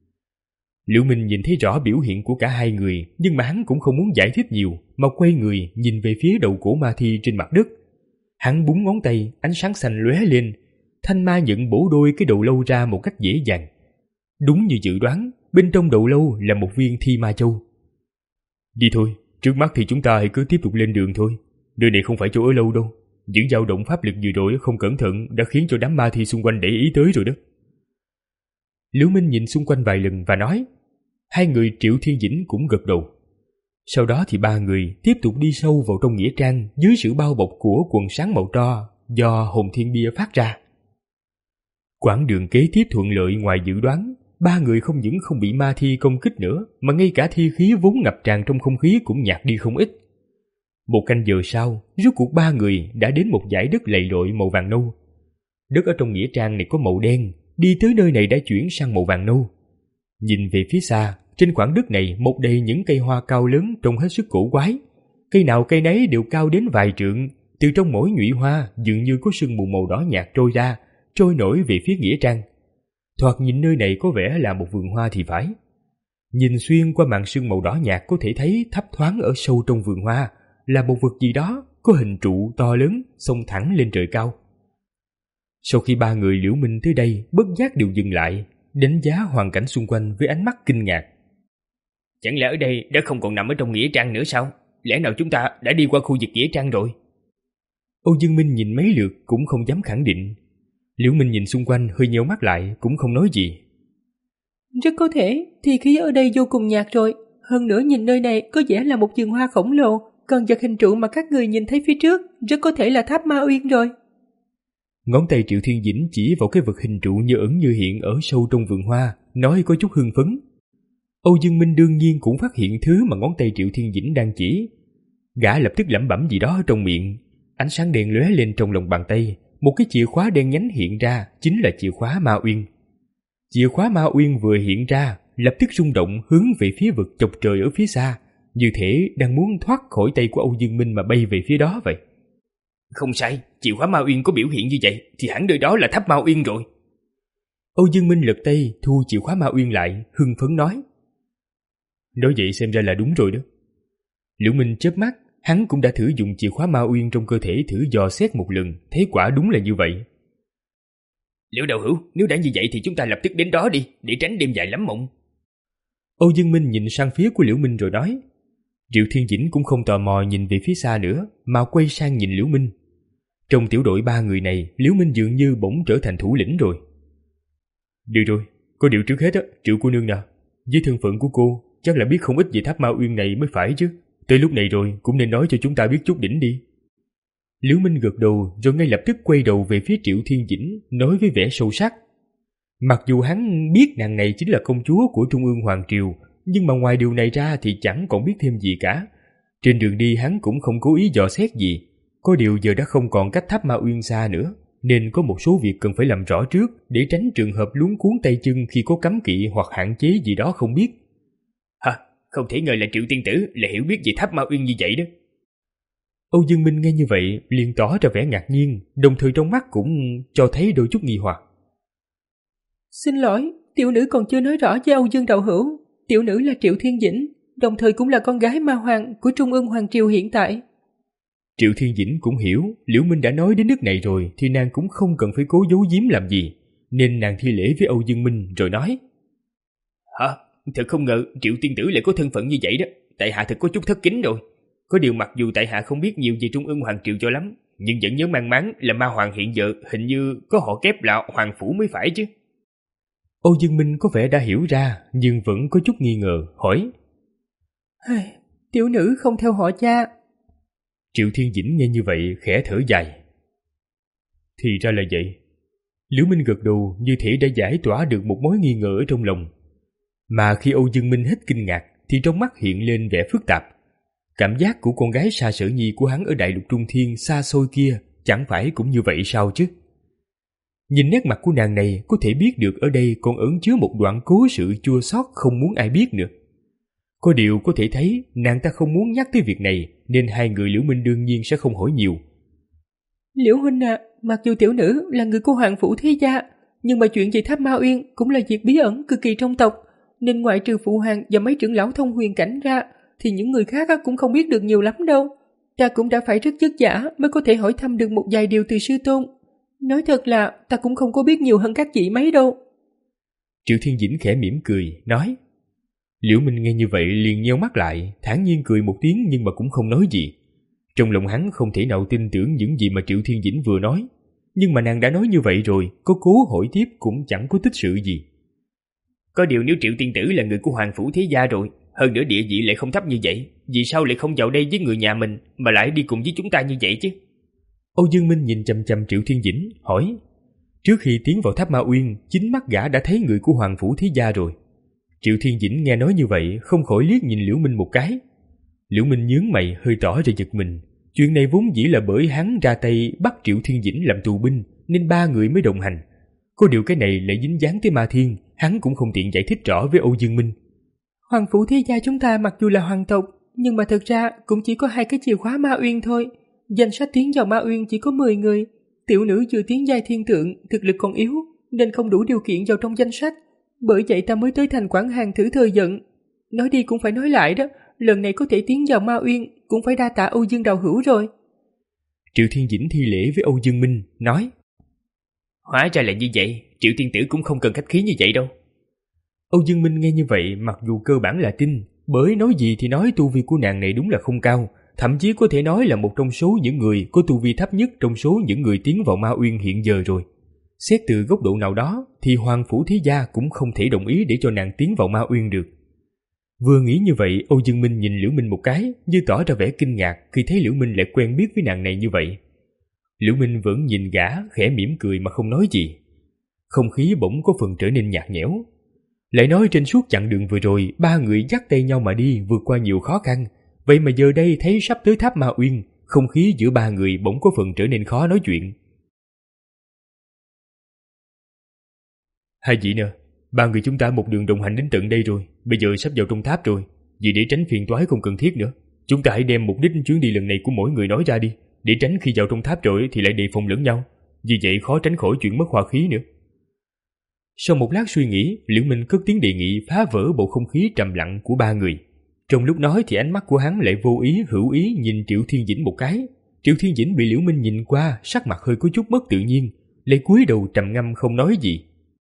Liễu Minh nhìn thấy rõ biểu hiện của cả hai người, nhưng mà hắn cũng không muốn giải thích nhiều, mà quay người nhìn về phía đầu cổ ma thi trên mặt đất. Hắn búng ngón tay, ánh sáng xanh lóe lên, thanh ma nhận bổ đôi cái đầu lâu ra một cách dễ dàng. Đúng như dự đoán, bên trong đầu lâu là một viên thi ma châu. Đi thôi, trước mắt thì chúng ta hãy cứ tiếp tục lên đường thôi. Nơi này không phải chỗ ở lâu đâu. Những dao động pháp lực vừa rồi không cẩn thận đã khiến cho đám ma thi xung quanh để ý tới rồi đó. Liễu Minh nhìn xung quanh vài lần và nói. Hai người Triệu Thiên Dĩnh cũng gật đầu. Sau đó thì ba người tiếp tục đi sâu vào trong nghĩa trang dưới sự bao bọc của quần sáng màu tro do hồn thiên bia phát ra. Quãng đường kế tiếp thuận lợi ngoài dự đoán. Ba người không những không bị ma thi công kích nữa, mà ngay cả thi khí vốn ngập tràn trong không khí cũng nhạt đi không ít. Một canh giờ sau, rốt cuộc ba người đã đến một dải đất lầy lội màu vàng nâu. Đất ở trong nghĩa trang này có màu đen, đi tới nơi này đã chuyển sang màu vàng nâu. Nhìn về phía xa, trên khoảng đất này mọc đầy những cây hoa cao lớn trông hết sức cổ quái. Cây nào cây nấy đều cao đến vài trượng, từ trong mỗi nhụy hoa dường như có sương mù màu đỏ nhạt trôi ra, trôi nổi về phía nghĩa trang. Thoạt nhìn nơi này có vẻ là một vườn hoa thì phải. Nhìn xuyên qua màn sương màu đỏ nhạt có thể thấy thấp thoáng ở sâu trong vườn hoa là một vật gì đó có hình trụ to lớn xông thẳng lên trời cao. Sau khi ba người Liễu Minh tới đây, bất giác đều dừng lại, đánh giá hoàn cảnh xung quanh với ánh mắt kinh ngạc. Chẳng lẽ ở đây đã không còn nằm ở trong nghĩa trang nữa sao? Lẽ nào chúng ta đã đi qua khu vực nghĩa trang rồi? Âu Dương Minh nhìn mấy lượt cũng không dám khẳng định. Liễu Minh nhìn xung quanh hơi nheo mắt lại cũng không nói gì. Rất có thể, thì khí ở đây vô cùng nhạt rồi. hơn nữa nhìn nơi này có vẻ là một vườn hoa khổng lồ, còn vật hình trụ mà các người nhìn thấy phía trước rất có thể là tháp Ma Uyên rồi. Ngón tay Triệu Thiên Dĩnh chỉ vào cái vật hình trụ như ẩn như hiện ở sâu trong vườn hoa, nói có chút hưng phấn. Âu Dương Minh đương nhiên cũng phát hiện thứ mà ngón tay Triệu Thiên Dĩnh đang chỉ. Gã lập tức lẩm bẩm gì đó trong miệng, ánh sáng đèn lóe lên trong lòng bàn tay, một cái chìa khóa đen nhánh hiện ra, chính là chìa khóa Ma Uyên. Chìa khóa Ma Uyên vừa hiện ra, lập tức rung động hướng về phía vực chọc trời ở phía xa, như thể đang muốn thoát khỏi tay của Âu Dương Minh mà bay về phía đó vậy. Không sai, chìa khóa Ma Uyên có biểu hiện như vậy thì hẳn nơi đó là tháp Ma Uyên rồi. Âu Dương Minh lật tay thu chìa khóa Ma Uyên lại, hưng phấn nói. Nói vậy xem ra là đúng rồi đó. Liễu Minh chớp mắt, hắn cũng đã thử dùng chìa khóa Ma Uyên trong cơ thể thử dò xét một lần, thấy quả đúng là như vậy. Liễu đạo hữu, nếu đã như vậy thì chúng ta lập tức đến đó đi, để tránh đêm dài lắm mộng. Âu Dương Minh nhìn sang phía của Liễu Minh rồi nói. Triệu Thiên Dĩnh cũng không tò mò nhìn về phía xa nữa, mà quay sang nhìn Liễu Minh. Trong tiểu đội ba người này, Liễu Minh dường như bỗng trở thành thủ lĩnh rồi. Được rồi, có điều trước hết á, Triệu cô nương nào, với thân phận của cô, chắc là biết không ít về tháp Ma Uyên này mới phải chứ. Tới lúc này rồi, cũng nên nói cho chúng ta biết chút đỉnh đi. Liễu Minh gật đầu rồi ngay lập tức quay đầu về phía Triệu Thiên Dĩnh, nói với vẻ sâu sắc. Mặc dù hắn biết nàng này chính là công chúa của Trung ương Hoàng Triều, nhưng mà ngoài điều này ra thì chẳng còn biết thêm gì cả. Trên đường đi hắn cũng không cố ý dò xét gì. Có điều giờ đã không còn cách tháp Ma Uyên xa nữa, nên có một số việc cần phải làm rõ trước để tránh trường hợp luống cuống tay chân khi có cấm kỵ hoặc hạn chế gì đó không biết. Hả? Không thể ngờ là Triệu tiên tử lại hiểu biết về tháp Ma Uyên như vậy đó. Âu Dương Minh nghe như vậy liền tỏ ra vẻ ngạc nhiên, đồng thời trong mắt cũng cho thấy đôi chút nghi hoặc. Xin lỗi, tiểu nữ còn chưa nói rõ với Âu Dương đạo hữu. Tiểu nữ là Triệu Thiên Dĩnh, đồng thời cũng là con gái Ma Hoàng của Trung ương Hoàng Triều hiện tại. Triệu Thiên Dĩnh cũng hiểu Liễu Minh đã nói đến nước này rồi thì nàng cũng không cần phải cố giấu giếm làm gì, nên nàng thi lễ với Âu Dương Minh rồi nói. Hả? Thật không ngờ Triệu tiên tử lại có thân phận như vậy đó. Tại hạ thật có chút thất kính rồi. Có điều mặc dù tại hạ không biết nhiều về Trung ương Hoàng Triều cho lắm, nhưng vẫn nhớ mang máng là Ma Hoàng hiện giờ hình như có họ kép là Hoàng Phủ mới phải chứ. Âu Dương Minh có vẻ đã hiểu ra, nhưng vẫn có chút nghi ngờ, hỏi. Tiểu nữ không theo họ cha. Triệu Thiên Dĩnh nghe như vậy khẽ thở dài. Thì ra là vậy. Liễu Minh gật đầu như thể đã giải tỏa được một mối nghi ngờ ở trong lòng. Mà khi Âu Dương Minh hết kinh ngạc thì trong mắt hiện lên vẻ phức tạp. Cảm giác của con gái Sa Sở Nhi của hắn ở Đại Lục Trung Thiên xa xôi kia chẳng phải cũng như vậy sao chứ? Nhìn nét mặt của nàng này có thể biết được ở đây còn ẩn chứa một đoạn cố sự chua xót không muốn ai biết nữa. Có điều có thể thấy nàng ta không muốn nhắc tới việc này, nên hai người Liễu Minh đương nhiên sẽ không hỏi nhiều. Liễu huynh à, mặc dù tiểu nữ là người của Hoàng Phủ thế gia, nhưng mà chuyện về tháp Ma Uyên cũng là việc bí ẩn cực kỳ trong tộc, nên ngoại trừ phụ hoàng và mấy trưởng lão thông huyền cảnh ra thì những người khác cũng không biết được nhiều lắm đâu. Ta cũng đã phải rất vất vả mới có thể hỏi thăm được một vài điều từ sư tôn. Nói thật là ta cũng không có biết nhiều hơn các chị mấy đâu. Triệu Thiên Dĩnh khẽ mỉm cười, nói. Liễu Minh nghe như vậy liền nheo mắt lại, thản nhiên cười một tiếng nhưng mà cũng không nói gì. Trong lòng hắn không thể nào tin tưởng những gì mà Triệu Thiên Dĩnh vừa nói, nhưng mà nàng đã nói như vậy rồi, có cố hỏi tiếp cũng chẳng có tích sự gì. Có điều nếu Triệu tiên tử là người của Hoàng Phủ thế gia rồi, hơn nữa địa vị lại không thấp như vậy, vì sao lại không vào đây với người nhà mình mà lại đi cùng với chúng ta như vậy chứ? Âu Dương Minh nhìn chằm chằm Triệu Thiên Dĩnh, hỏi. Trước khi tiến vào tháp Ma Uyên, chính mắt gã đã thấy người của Hoàng Phủ thế gia rồi. Triệu Thiên Dĩnh nghe nói như vậy không khỏi liếc nhìn Liễu Minh một cái. Liễu Minh nhướng mày hơi tỏ ra giật mình. Chuyện này vốn dĩ là bởi hắn ra tay bắt Triệu Thiên Dĩnh làm tù binh nên ba người mới đồng hành. Có điều cái này lại dính dáng tới Ma Thiên, hắn cũng không tiện giải thích rõ với Âu Dương Minh. Hoàng Phủ thế gia chúng ta mặc dù là hoàng tộc, nhưng mà thực ra cũng chỉ có hai cái chìa khóa Ma Uyên thôi. Danh sách tiến vào Ma Uyên chỉ có mười người. Tiểu nữ chưa tiến giai thiên tượng, thực lực còn yếu, nên không đủ điều kiện vào trong danh sách. Bởi vậy ta mới tới thành Quảng Hàn thử thời vận. Nói đi cũng phải nói lại đó, lần này có thể tiến vào Ma Uyên cũng phải đa tạ Âu Dương đạo hữu rồi. Triệu Thiên Dĩnh thi lễ với Âu Dương Minh, nói. Hóa ra là như vậy, Triệu tiên tử cũng không cần khách khí như vậy đâu. Âu Dương Minh nghe như vậy mặc dù cơ bản là tin, bởi nói gì thì nói tu vi của nàng này đúng là không cao, thậm chí có thể nói là một trong số những người có tu vi thấp nhất trong số những người tiến vào Ma Uyên hiện giờ rồi. Xét từ góc độ nào đó thì Hoàng Phủ thế gia cũng không thể đồng ý để cho nàng tiến vào Ma Uyên được. Vừa nghĩ như vậy, Âu Dương Minh nhìn Liễu Minh một cái, như tỏ ra vẻ kinh ngạc khi thấy Liễu Minh lại quen biết với nàng này như vậy. Liễu Minh vẫn nhìn gã, khẽ mỉm cười mà không nói gì. Không khí bỗng có phần trở nên nhạt nhẽo. Lại nói trên suốt chặng đường vừa rồi, ba người dắt tay nhau mà đi vượt qua nhiều khó khăn. Vậy mà giờ đây thấy sắp tới tháp Ma Uyên, không khí giữa ba người bỗng có phần trở nên khó nói chuyện. Hai vị nè, ba người chúng ta một đường đồng hành đến tận đây rồi, bây giờ sắp vào trong tháp rồi. Vì để tránh phiền toái không cần thiết nữa, chúng ta hãy đem mục đích chuyến đi lần này của mỗi người nói ra đi, để tránh khi vào trong tháp rồi thì lại đề phòng lẫn nhau. Vì vậy khó tránh khỏi chuyện mất hòa khí nữa. Sau một lát suy nghĩ, Liễu Minh cất tiếng đề nghị phá vỡ bầu không khí trầm lặng của ba người. Trong lúc nói thì ánh mắt của hắn lại vô ý hữu ý nhìn Triệu Thiên Dĩnh một cái. Triệu Thiên Dĩnh bị Liễu Minh nhìn qua, sắc mặt hơi có chút mất tự nhiên, lại cúi đầu trầm ngâm không nói gì.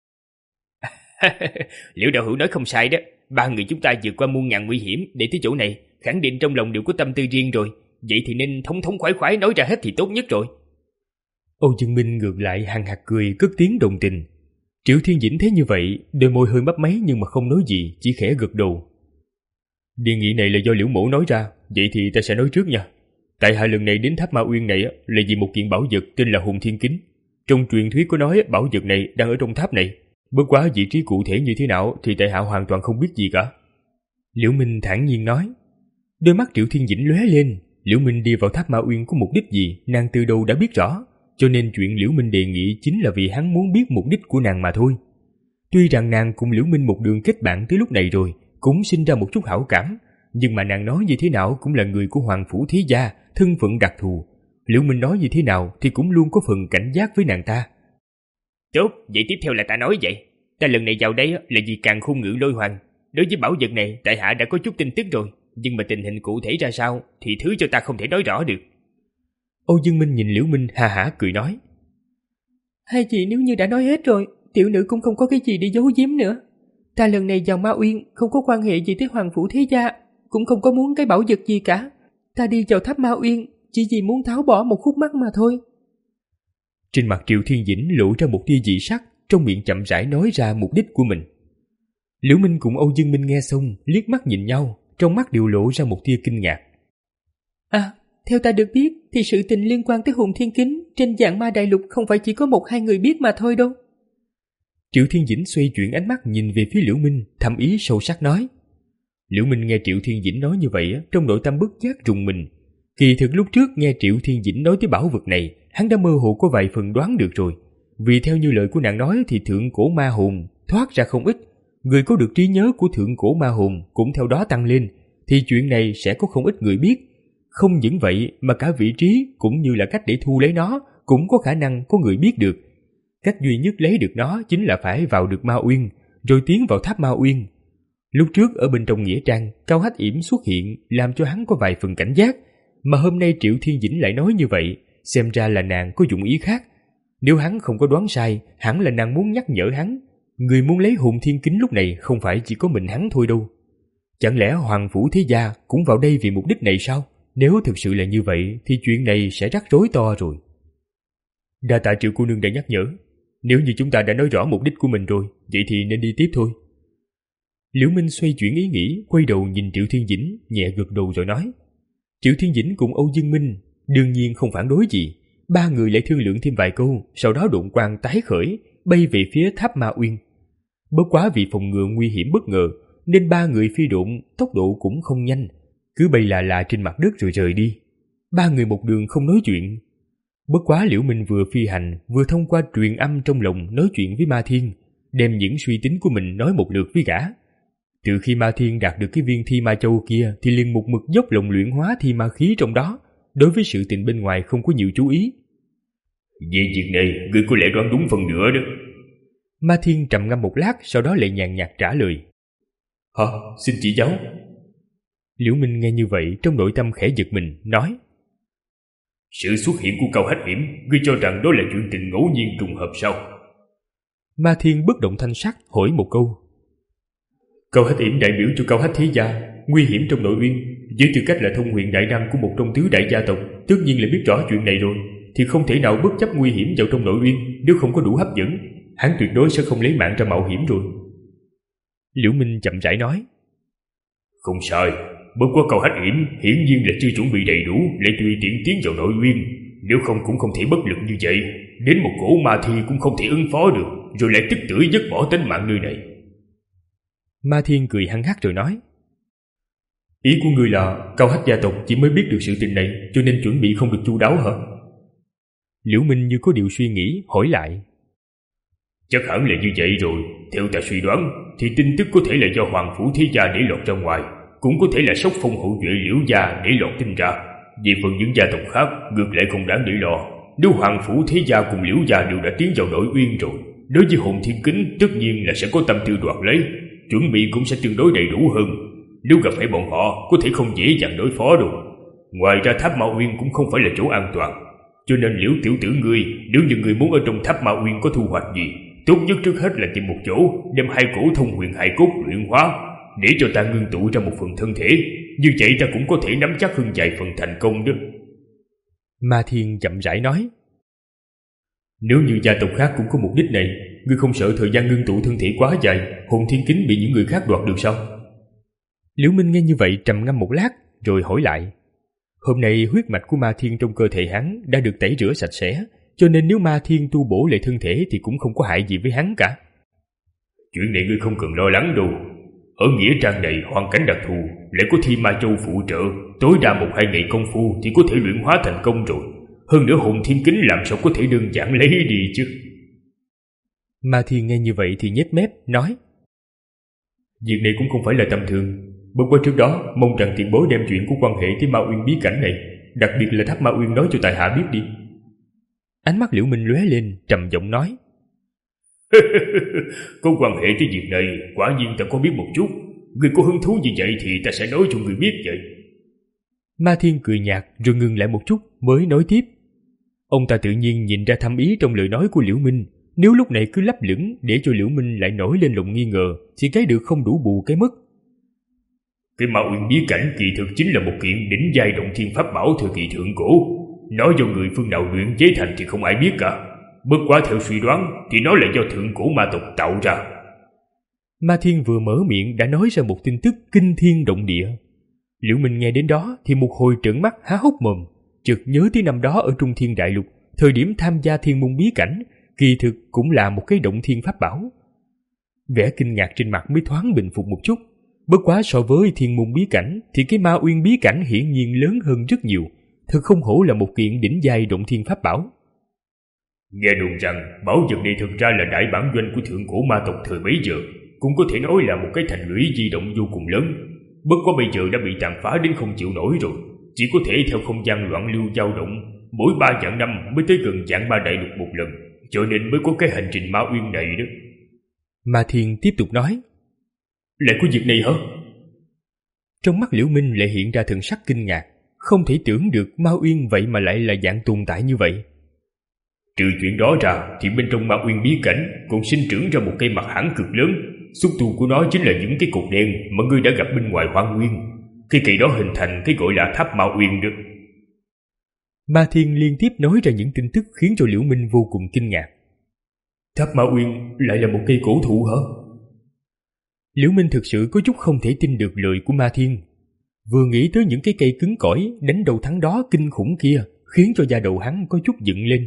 Liễu đạo hữu nói không sai đó, ba người chúng ta vượt qua muôn ngàn nguy hiểm để tới chỗ này, khẳng định trong lòng đều có tâm tư riêng rồi, vậy thì nên thống thống khoái khoái nói ra hết thì tốt nhất rồi. Âu Dương Minh ngược lại hằng hạc cười, cất tiếng đồng tình. Triệu Thiên Dĩnh thấy như vậy, đôi môi hơi mấp máy nhưng mà không nói gì, chỉ khẽ gật đầu. Đề nghị này là do Liễu mổ nói ra, vậy thì ta sẽ nói trước nha. Tại hạ lần này đến tháp Ma Uyên này là vì một kiện bảo vật tên là Hùng Thiên Kính. Trong truyền thuyết có nói bảo vật này đang ở trong tháp này, bất quá vị trí cụ thể như thế nào thì tại hạ hoàn toàn không biết gì cả. Liễu Minh thản nhiên nói. Đôi mắt Triệu Thiên Dĩnh lóe lên. Liễu Minh đi vào tháp Ma Uyên có mục đích gì, nàng từ đầu đã biết rõ, cho nên chuyện Liễu Minh đề nghị chính là vì hắn muốn biết mục đích của nàng mà thôi. Tuy rằng nàng cùng Liễu Minh một đường kết bạn tới lúc này rồi, cũng sinh ra một chút hảo cảm, nhưng mà nàng nói như thế nào cũng là người của Hoàng Phủ Thế Gia, thân phận đặc thù. Liễu Minh nói như thế nào thì cũng luôn có phần cảnh giác với nàng ta. Tốt, vậy tiếp theo là ta nói vậy. Ta lần này vào đây là vì Càn Khôn Ngự Lôi Hoàng. Đối với bảo vật này, tại hạ đã có chút tin tức rồi, nhưng mà tình hình cụ thể ra sao thì thứ cho ta không thể nói rõ được. Âu Dương Minh nhìn Liễu Minh ha hả cười nói. Hai chị nếu như đã nói hết rồi, tiểu nữ cũng không có cái gì để giấu giếm nữa. Ta lần này vào Ma Uyên không có quan hệ gì tới Hoàng Phủ Thế Gia, cũng không có muốn cái bảo vật gì cả. Ta đi vào tháp Ma Uyên chỉ vì muốn tháo bỏ một khúc mắc mà thôi. Trên mặt Triệu Thiên Dĩnh lộ ra một tia dị sắc, trong miệng chậm rãi nói ra mục đích của mình. Liễu Minh cùng Âu Dương Minh nghe xong, liếc mắt nhìn nhau, trong mắt đều lộ ra một tia kinh ngạc. À, theo ta được biết thì sự tình liên quan tới Hùng Thiên Kính trên Vạn Ma Đại Lục không phải chỉ có một hai người biết mà thôi đâu. Triệu Thiên Dĩnh xoay chuyển ánh mắt nhìn về phía Liễu Minh, thầm ý sâu sắc nói. Liễu Minh nghe Triệu Thiên Dĩnh nói như vậy, trong nội tâm bất giác rùng mình. Kỳ thực lúc trước nghe Triệu Thiên Dĩnh nói tới bảo vật này, hắn đã mơ hồ có vài phần đoán được rồi. Vì theo như lời của nàng nói thì thượng cổ ma hồn thoát ra không ít, người có được trí nhớ của thượng cổ ma hồn cũng theo đó tăng lên, thì chuyện này sẽ có không ít người biết. Không những vậy mà cả vị trí cũng như là cách để thu lấy nó cũng có khả năng có người biết được. Cách duy nhất lấy được nó chính là phải vào được Ma Uyên, rồi tiến vào tháp Ma Uyên. Lúc trước ở bên trong nghĩa trang, Cao Hách Yểm xuất hiện làm cho hắn có vài phần cảnh giác, mà hôm nay Triệu Thiên Dĩnh lại nói như vậy, xem ra là nàng có dụng ý khác. Nếu hắn không có đoán sai, hẳn là nàng muốn nhắc nhở hắn, người muốn lấy Hùng Thiên Kính lúc này không phải chỉ có mình hắn thôi đâu. Chẳng lẽ Hoàng Phủ Thế Gia cũng vào đây vì mục đích này sao? Nếu thực sự là như vậy thì chuyện này sẽ rắc rối to rồi. Đa tạ Triệu cô nương đã nhắc nhở. Nếu như chúng ta đã nói rõ mục đích của mình rồi, vậy thì nên đi tiếp thôi. Liễu Minh xoay chuyển ý nghĩ, quay đầu nhìn Triệu Thiên Dĩnh, nhẹ gật đầu rồi nói. Triệu Thiên Dĩnh cùng Âu Dương Minh đương nhiên không phản đối gì. Ba người lại thương lượng thêm vài câu, sau đó độn quang tái khởi, bay về phía tháp Ma Uyên. Bất quá vì phòng ngừa nguy hiểm bất ngờ, nên ba người phi độn tốc độ cũng không nhanh, cứ bay là là trên mặt đất rồi rời đi. Ba người một đường không nói chuyện. Bất quá Liễu Minh vừa phi hành, vừa thông qua truyền âm trong lòng nói chuyện với Ma Thiên, đem những suy tính của mình nói một lượt với gã. Từ khi Ma Thiên đạt được cái viên Thi Ma Châu kia thì liền một mực dốc lòng luyện hóa thi ma khí trong đó, đối với sự tình bên ngoài không có nhiều chú ý. Về việc này, ngươi có lẽ đoán đúng phần nữa đó. Ma Thiên trầm ngâm một lát, sau đó lại nhàn nhạt trả lời. Hả? Xin chỉ giáo. Liễu Minh nghe như vậy, trong nội tâm khẽ giật mình, nói. Sự xuất hiện của Cao Hách Yểm, ngươi cho rằng đó là chuyện tình ngẫu nhiên trùng hợp sao? Ma Thiên bất động thanh sắc hỏi một câu. Cao Hách Yểm đại biểu cho Cao Hách Thế Gia, nguy hiểm trong nội uyên, với tư cách là thông huyền đại năng của một trong tứ đại gia tộc, tất nhiên là biết rõ chuyện này rồi, thì không thể nào bất chấp nguy hiểm vào trong nội uyên. Nếu không có đủ hấp dẫn, hắn tuyệt đối sẽ không lấy mạng ra mạo hiểm rồi. Liễu Minh chậm rãi nói. Không sai, bất quá Cao Hách Yểm hiển nhiên là chưa chuẩn bị đầy đủ để tùy tiện tiến vào nội uyên, nếu không cũng không thể bất lực như vậy, đến một cổ ma thi cũng không thể ứng phó được, rồi lại tức tưởi dứt bỏ tính mạng nơi này. Ma Thiên cười hăng hắc rồi nói: Ý của ngươi là Cao Hách gia tộc chỉ mới biết được sự tình này cho nên chuẩn bị không được chu đáo hả? Liễu Minh như có điều suy nghĩ hỏi lại. Chắc hẳn là như vậy rồi. Theo ta suy đoán thì tin tức có thể là do Hoàng Phủ Thế Gia để lọt ra ngoài, cũng có thể là Sóc Phong hậu duệ Liễu Gia để lọt tin ra. Về phần những gia tộc khác ngược lại không đáng để lo. Nếu Hoàng Phủ Thế Gia cùng Liễu Gia đều đã tiến vào nội uyên rồi, đối với Hồn Thiên Kính tất nhiên là sẽ có tâm tư đoạt lấy, chuẩn bị cũng sẽ tương đối đầy đủ hơn. Nếu gặp phải bọn họ có thể không dễ dàng đối phó đâu. Ngoài ra Tháp Ma Uyên cũng không phải là chỗ an toàn, cho nên Liễu tiểu tử ngươi, nếu như ngươi muốn ở trong Tháp Ma Uyên có thu hoạch gì, tốt nhất trước hết là tìm một chỗ đem hai cổ thông huyền hải cốt luyện hóa, để cho ta ngưng tụ ra một phần thân thể, như vậy ta cũng có thể nắm chắc hơn vài phần thành công đó. Ma Thiên chậm rãi nói: Nếu như gia tộc khác cũng có mục đích này, ngươi không sợ thời gian ngưng tụ thân thể quá dài, Hồn Thiên Kính bị những người khác đoạt được sao? Liễu Minh nghe như vậy trầm ngâm một lát rồi hỏi lại: Hôm nay huyết mạch của Ma Thiên trong cơ thể hắn đã được tẩy rửa sạch sẽ, cho nên nếu Ma Thiên tu bổ lại thân thể thì cũng không có hại gì với hắn cả. Chuyện này ngươi không cần lo lắng đâu. Ở nghĩa trang này hoàn cảnh đặc thù, lại có Thi Ma Châu phụ trợ, tối đa một hai ngày công phu thì có thể luyện hóa thành công rồi. Hơn nữa Hồn Thiên Kính làm sao có thể đơn giản lấy đi chứ. Ma Thiên nghe như vậy thì nhếch mép nói: Việc này cũng không phải là tầm thường. Bất quá trước đó mong rằng tiền bối đem chuyện của quan hệ tới Ma Uyên bí cảnh này, đặc biệt là Tháp Ma Uyên nói cho tại hạ biết đi. Ánh mắt Liễu Minh lóe lên, trầm giọng nói: Có quan hệ tới việc này, quả nhiên ta có biết một chút. Ngươi có hứng thú như vậy thì ta sẽ nói cho ngươi biết vậy. Ma Thiên cười nhạt rồi ngừng lại một chút mới nói tiếp. Ông ta tự nhiên nhìn ra thâm ý trong lời nói của Liễu Minh. Nếu lúc này cứ lấp lửng để cho Liễu Minh lại nổi lên lòng nghi ngờ thì cái được không đủ bù cái mất. Cái Ma Uyên bí cảnh kỳ thực chính là một kiện đỉnh giai động thiên pháp bảo thời kỳ thượng cổ. Nói do người phương nào luyện chế thành thì không ai biết cả. Bất quá theo suy đoán thì nó là do thượng cổ ma tộc tạo ra. Ma Thiên vừa mở miệng đã nói ra một tin tức kinh thiên động địa. Liễu Minh nghe đến đó thì một hồi trợn mắt há hốc mồm, chợt nhớ tới năm đó ở Trung Thiên Đại Lục, thời điểm tham gia thiên môn bí cảnh, kỳ thực cũng là một cái động thiên pháp bảo. Vẻ kinh ngạc trên mặt mới thoáng bình phục một chút. Bất quá so với thiên môn bí cảnh thì cái Ma Uyên bí cảnh hiển nhiên lớn hơn rất nhiều, thật không hổ là một kiện đỉnh giai động thiên pháp bảo. Nghe đồn rằng bảo vật này thực ra là đại bản doanh của thượng cổ ma tộc thời bấy giờ, cũng có thể nói là một cái thành lũy di động vô cùng lớn. Bất quá bây giờ đã bị tàn phá đến không chịu nổi rồi, chỉ có thể theo không gian loạn lưu dao động, mỗi ba vạn năm mới tới gần Vạn Ma Đại Lục một lần, cho nên mới có cái hành trình Ma Uyên này đó. Ma Thiên tiếp tục nói: Lại có việc này hả? Trong mắt Liễu Minh lại hiện ra thần sắc kinh ngạc, không thể tưởng được Ma Uyên vậy mà lại là dạng tồn tại như vậy. Trừ chuyện đó ra thì bên trong Ma Uyên bí cảnh còn sinh trưởng ra một cây mặt hãng cực lớn, xúc tu của nó chính là những cái cột đen mà ngươi đã gặp bên ngoài hoang nguyên. Cái cây đó hình thành cái gọi là Tháp Ma Uyên được. Ma Thiên liên tiếp nói ra những tin tức khiến cho Liễu Minh vô cùng kinh ngạc. Tháp Ma Uyên lại là một cây cổ thụ hả? Liễu Minh thực sự có chút không thể tin được lời của Ma Thiên. Vừa nghĩ tới những cái cây cứng cỏi đánh đầu thắng đó kinh khủng kia, khiến cho da đầu hắn có chút dựng lên.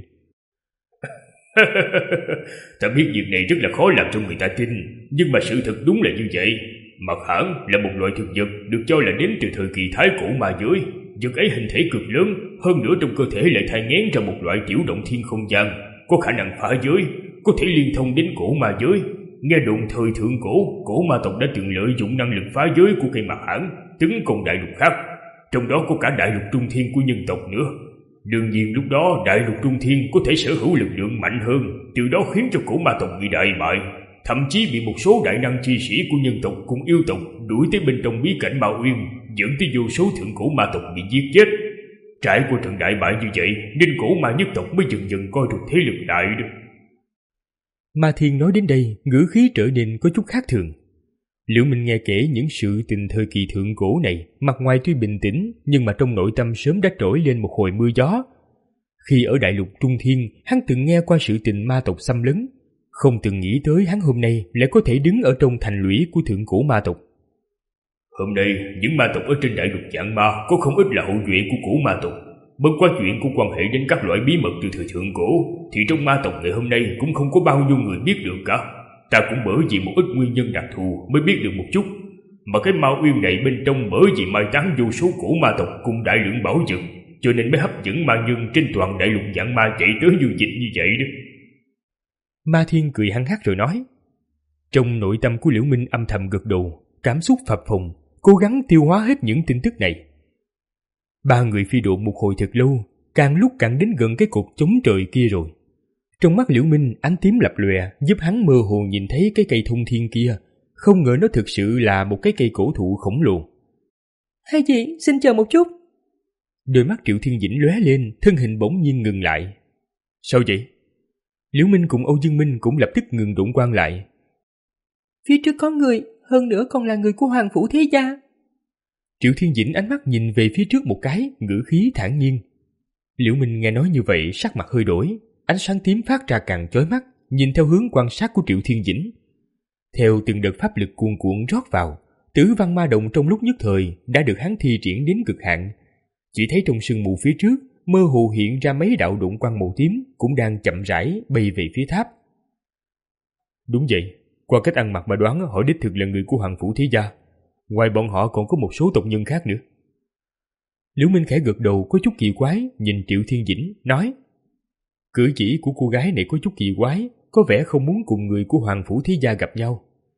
Ta biết việc này rất là khó làm cho người ta tin, nhưng mà sự thật đúng là như vậy. Mặt hãng là một loại thực vật được cho là đến từ thời kỳ thái cổ ma giới. Vật ấy hình thể cực lớn, hơn nữa trong cơ thể lại thai nghén ra một loại tiểu động thiên không gian, có khả năng phá giới, có thể liên thông đến cổ ma giới. Nghe đồn thời thượng cổ, cổ ma tộc đã từng lợi dụng năng lực phá giới của cây mặt hãng tấn công đại lục khác, trong đó có cả đại lục Trung Thiên của nhân tộc nữa. Đương nhiên lúc đó đại lục Trung Thiên có thể sở hữu lực lượng mạnh hơn, từ đó khiến cho cổ ma tộc bị đại bại, thậm chí bị một số đại năng chi sĩ của nhân tộc cùng yêu tộc đuổi tới bên trong bí cảnh Ma Uyên, dẫn tới vô số thượng cổ ma tộc bị giết chết. Trải qua trận đại bại như vậy nên cổ ma nhất tộc mới dần dần coi được thế lực đại được. Ma Thiên nói đến đây, ngữ khí trở nên có chút khác thường. Liễu Minh nghe kể những sự tình thời kỳ thượng cổ này, mặt ngoài tuy bình tĩnh, nhưng mà trong nội tâm sớm đã trỗi lên một hồi mưa gió. Khi ở đại lục Trung Thiên, hắn từng nghe qua sự tình ma tộc xâm lấn, không từng nghĩ tới hắn hôm nay lại có thể đứng ở trong thành lũy của thượng cổ ma tộc. Hôm nay, những ma tộc ở trên đại lục Vạn Ma có không ít là hậu duệ của cổ ma tộc. Bất quá chuyện của quan hệ đến các loại bí mật từ thời thượng cổ, thì trong ma tộc ngày hôm nay cũng không có bao nhiêu người biết được cả. Ta cũng bởi vì một ít nguyên nhân đặc thù mới biết được một chút. Mà cái ma uyên này bên trong bởi vì mai táng vô số cổ ma tộc cùng đại lượng bảo vật, cho nên mới hấp dẫn ma nhân trên toàn đại lục Vạn Ma chạy tới như dịch như vậy đó. Ma Thiên cười hăng hắc rồi nói. Trong nội tâm của Liễu Minh âm thầm gật đầu, cảm xúc phập phồng, cố gắng tiêu hóa hết những tin tức này. Ba người phi độn một hồi thật lâu, càng lúc càng đến gần cái cột chống trời kia rồi. Trong mắt Liễu Minh ánh tím lập lòe, giúp hắn mơ hồ nhìn thấy cái cây thông thiên kia. Không ngờ nó thực sự là một cái cây cổ thụ khổng lồ. Hai chị, xin chờ một chút. Đôi mắt Triệu Thiên Dĩnh lóe lên, thân hình bỗng nhiên ngừng lại. Sao vậy? Liễu Minh cùng Âu Dương Minh cũng lập tức ngừng độn quang lại. Phía trước có người, hơn nữa còn là người của Hoàng Phủ Thế Gia. Triệu Thiên Dĩnh ánh mắt nhìn về phía trước một cái, ngữ khí thản nhiên. Liễu Minh nghe nói như vậy, sắc mặt hơi đổi, ánh sáng tím phát ra càng chói mắt, nhìn theo hướng quan sát của Triệu Thiên Dĩnh. Theo từng đợt pháp lực cuồn cuộn rót vào, Tử Văn Ma Động trong lúc nhất thời đã được hắn thi triển đến cực hạn. Chỉ thấy trong sương mù phía trước, mơ hồ hiện ra mấy đạo độn quang màu tím cũng đang chậm rãi bay về phía tháp. Đúng vậy, qua cách ăn mặc mà đoán họ đích thực là người của Hoàng Phủ Thế Gia. Ngoài bọn họ còn có một số tộc nhân khác nữa. Liễu Minh khẽ gật đầu có chút kỳ quái, nhìn Triệu Thiên Dĩnh, nói. Cử chỉ của cô gái này có chút kỳ quái, có vẻ không muốn cùng người của Hoàng Phủ Thế Gia gặp nhau.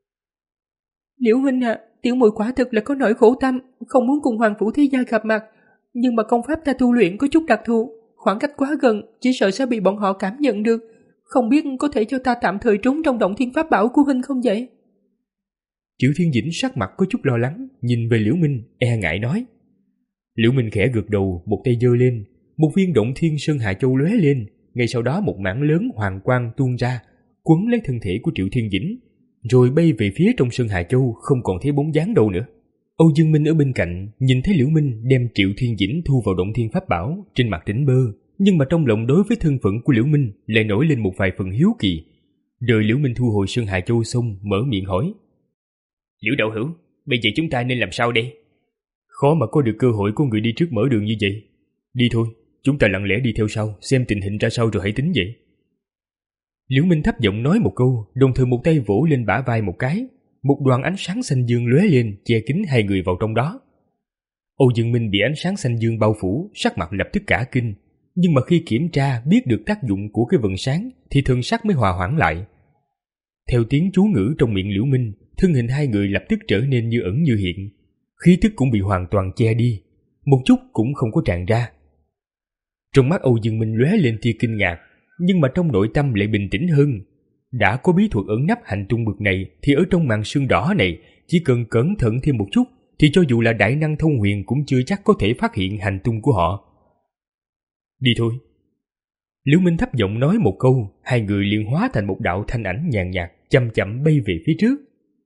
Liễu huynh ạ, à, tiểu muội quả thực là có nỗi khổ tâm, không muốn cùng Hoàng Phủ Thế Gia gặp mặt. Nhưng mà công pháp ta tu luyện có chút đặc thù, khoảng cách quá gần, chỉ sợ sẽ bị bọn họ cảm nhận được. Không biết có thể cho ta tạm thời trốn trong động thiên pháp bảo của huynh không vậy? Triệu Thiên Dĩnh sắc mặt có chút lo lắng, nhìn về Liễu Minh, e ngại nói. Liễu Minh khẽ gật đầu, một tay giơ lên, một viên động thiên sơn hà châu lóe lên, ngay sau đó một mảng lớn hoàng quang tuôn ra, quấn lấy thân thể của Triệu Thiên Dĩnh, rồi bay về phía trong sơn hà châu, không còn thấy bóng dáng đâu nữa. Âu Dương Minh ở bên cạnh nhìn thấy Liễu Minh đem Triệu Thiên Dĩnh thu vào động thiên pháp bảo, trên mặt tỉnh bơ, nhưng mà trong lòng đối với thân phận của Liễu Minh lại nổi lên một vài phần hiếu kỳ. Đợi Liễu Minh thu hồi sơn hà châu xong, mở miệng hỏi. Liễu đạo hữu, bây giờ chúng ta nên làm sao đây? Khó mà có được cơ hội của người đi trước mở đường như vậy. Đi thôi, chúng ta lặng lẽ đi theo sau, xem tình hình ra sao rồi hãy tính vậy. Liễu Minh thấp giọng nói một câu, đồng thời một tay vỗ lên bả vai một cái, một đoàn ánh sáng xanh dương lóe lên, che kín hai người vào trong đó. Âu Dương Minh bị ánh sáng xanh dương bao phủ, sắc mặt lập tức cả kinh, nhưng mà khi kiểm tra biết được tác dụng của cái vầng sáng thì thần sắc mới hòa hoãn lại. Theo tiếng chú ngữ trong miệng Liễu Minh, thân hình hai người lập tức trở nên như ẩn như hiện, khí tức cũng bị hoàn toàn che đi, một chút cũng không có tràn ra. Trong mắt Âu Dương Minh lóe lên tia kinh ngạc, nhưng mà trong nội tâm lại bình tĩnh hơn. Đã có bí thuật ẩn nấp hành tung bực này thì ở trong màn sương đỏ này, chỉ cần cẩn thận thêm một chút thì cho dù là đại năng thông huyền cũng chưa chắc có thể phát hiện hành tung của họ. Đi thôi. Liễu Minh thấp giọng nói một câu, hai người liền hóa thành một đạo thanh ảnh nhàn nhạt, chậm chậm bay về phía trước.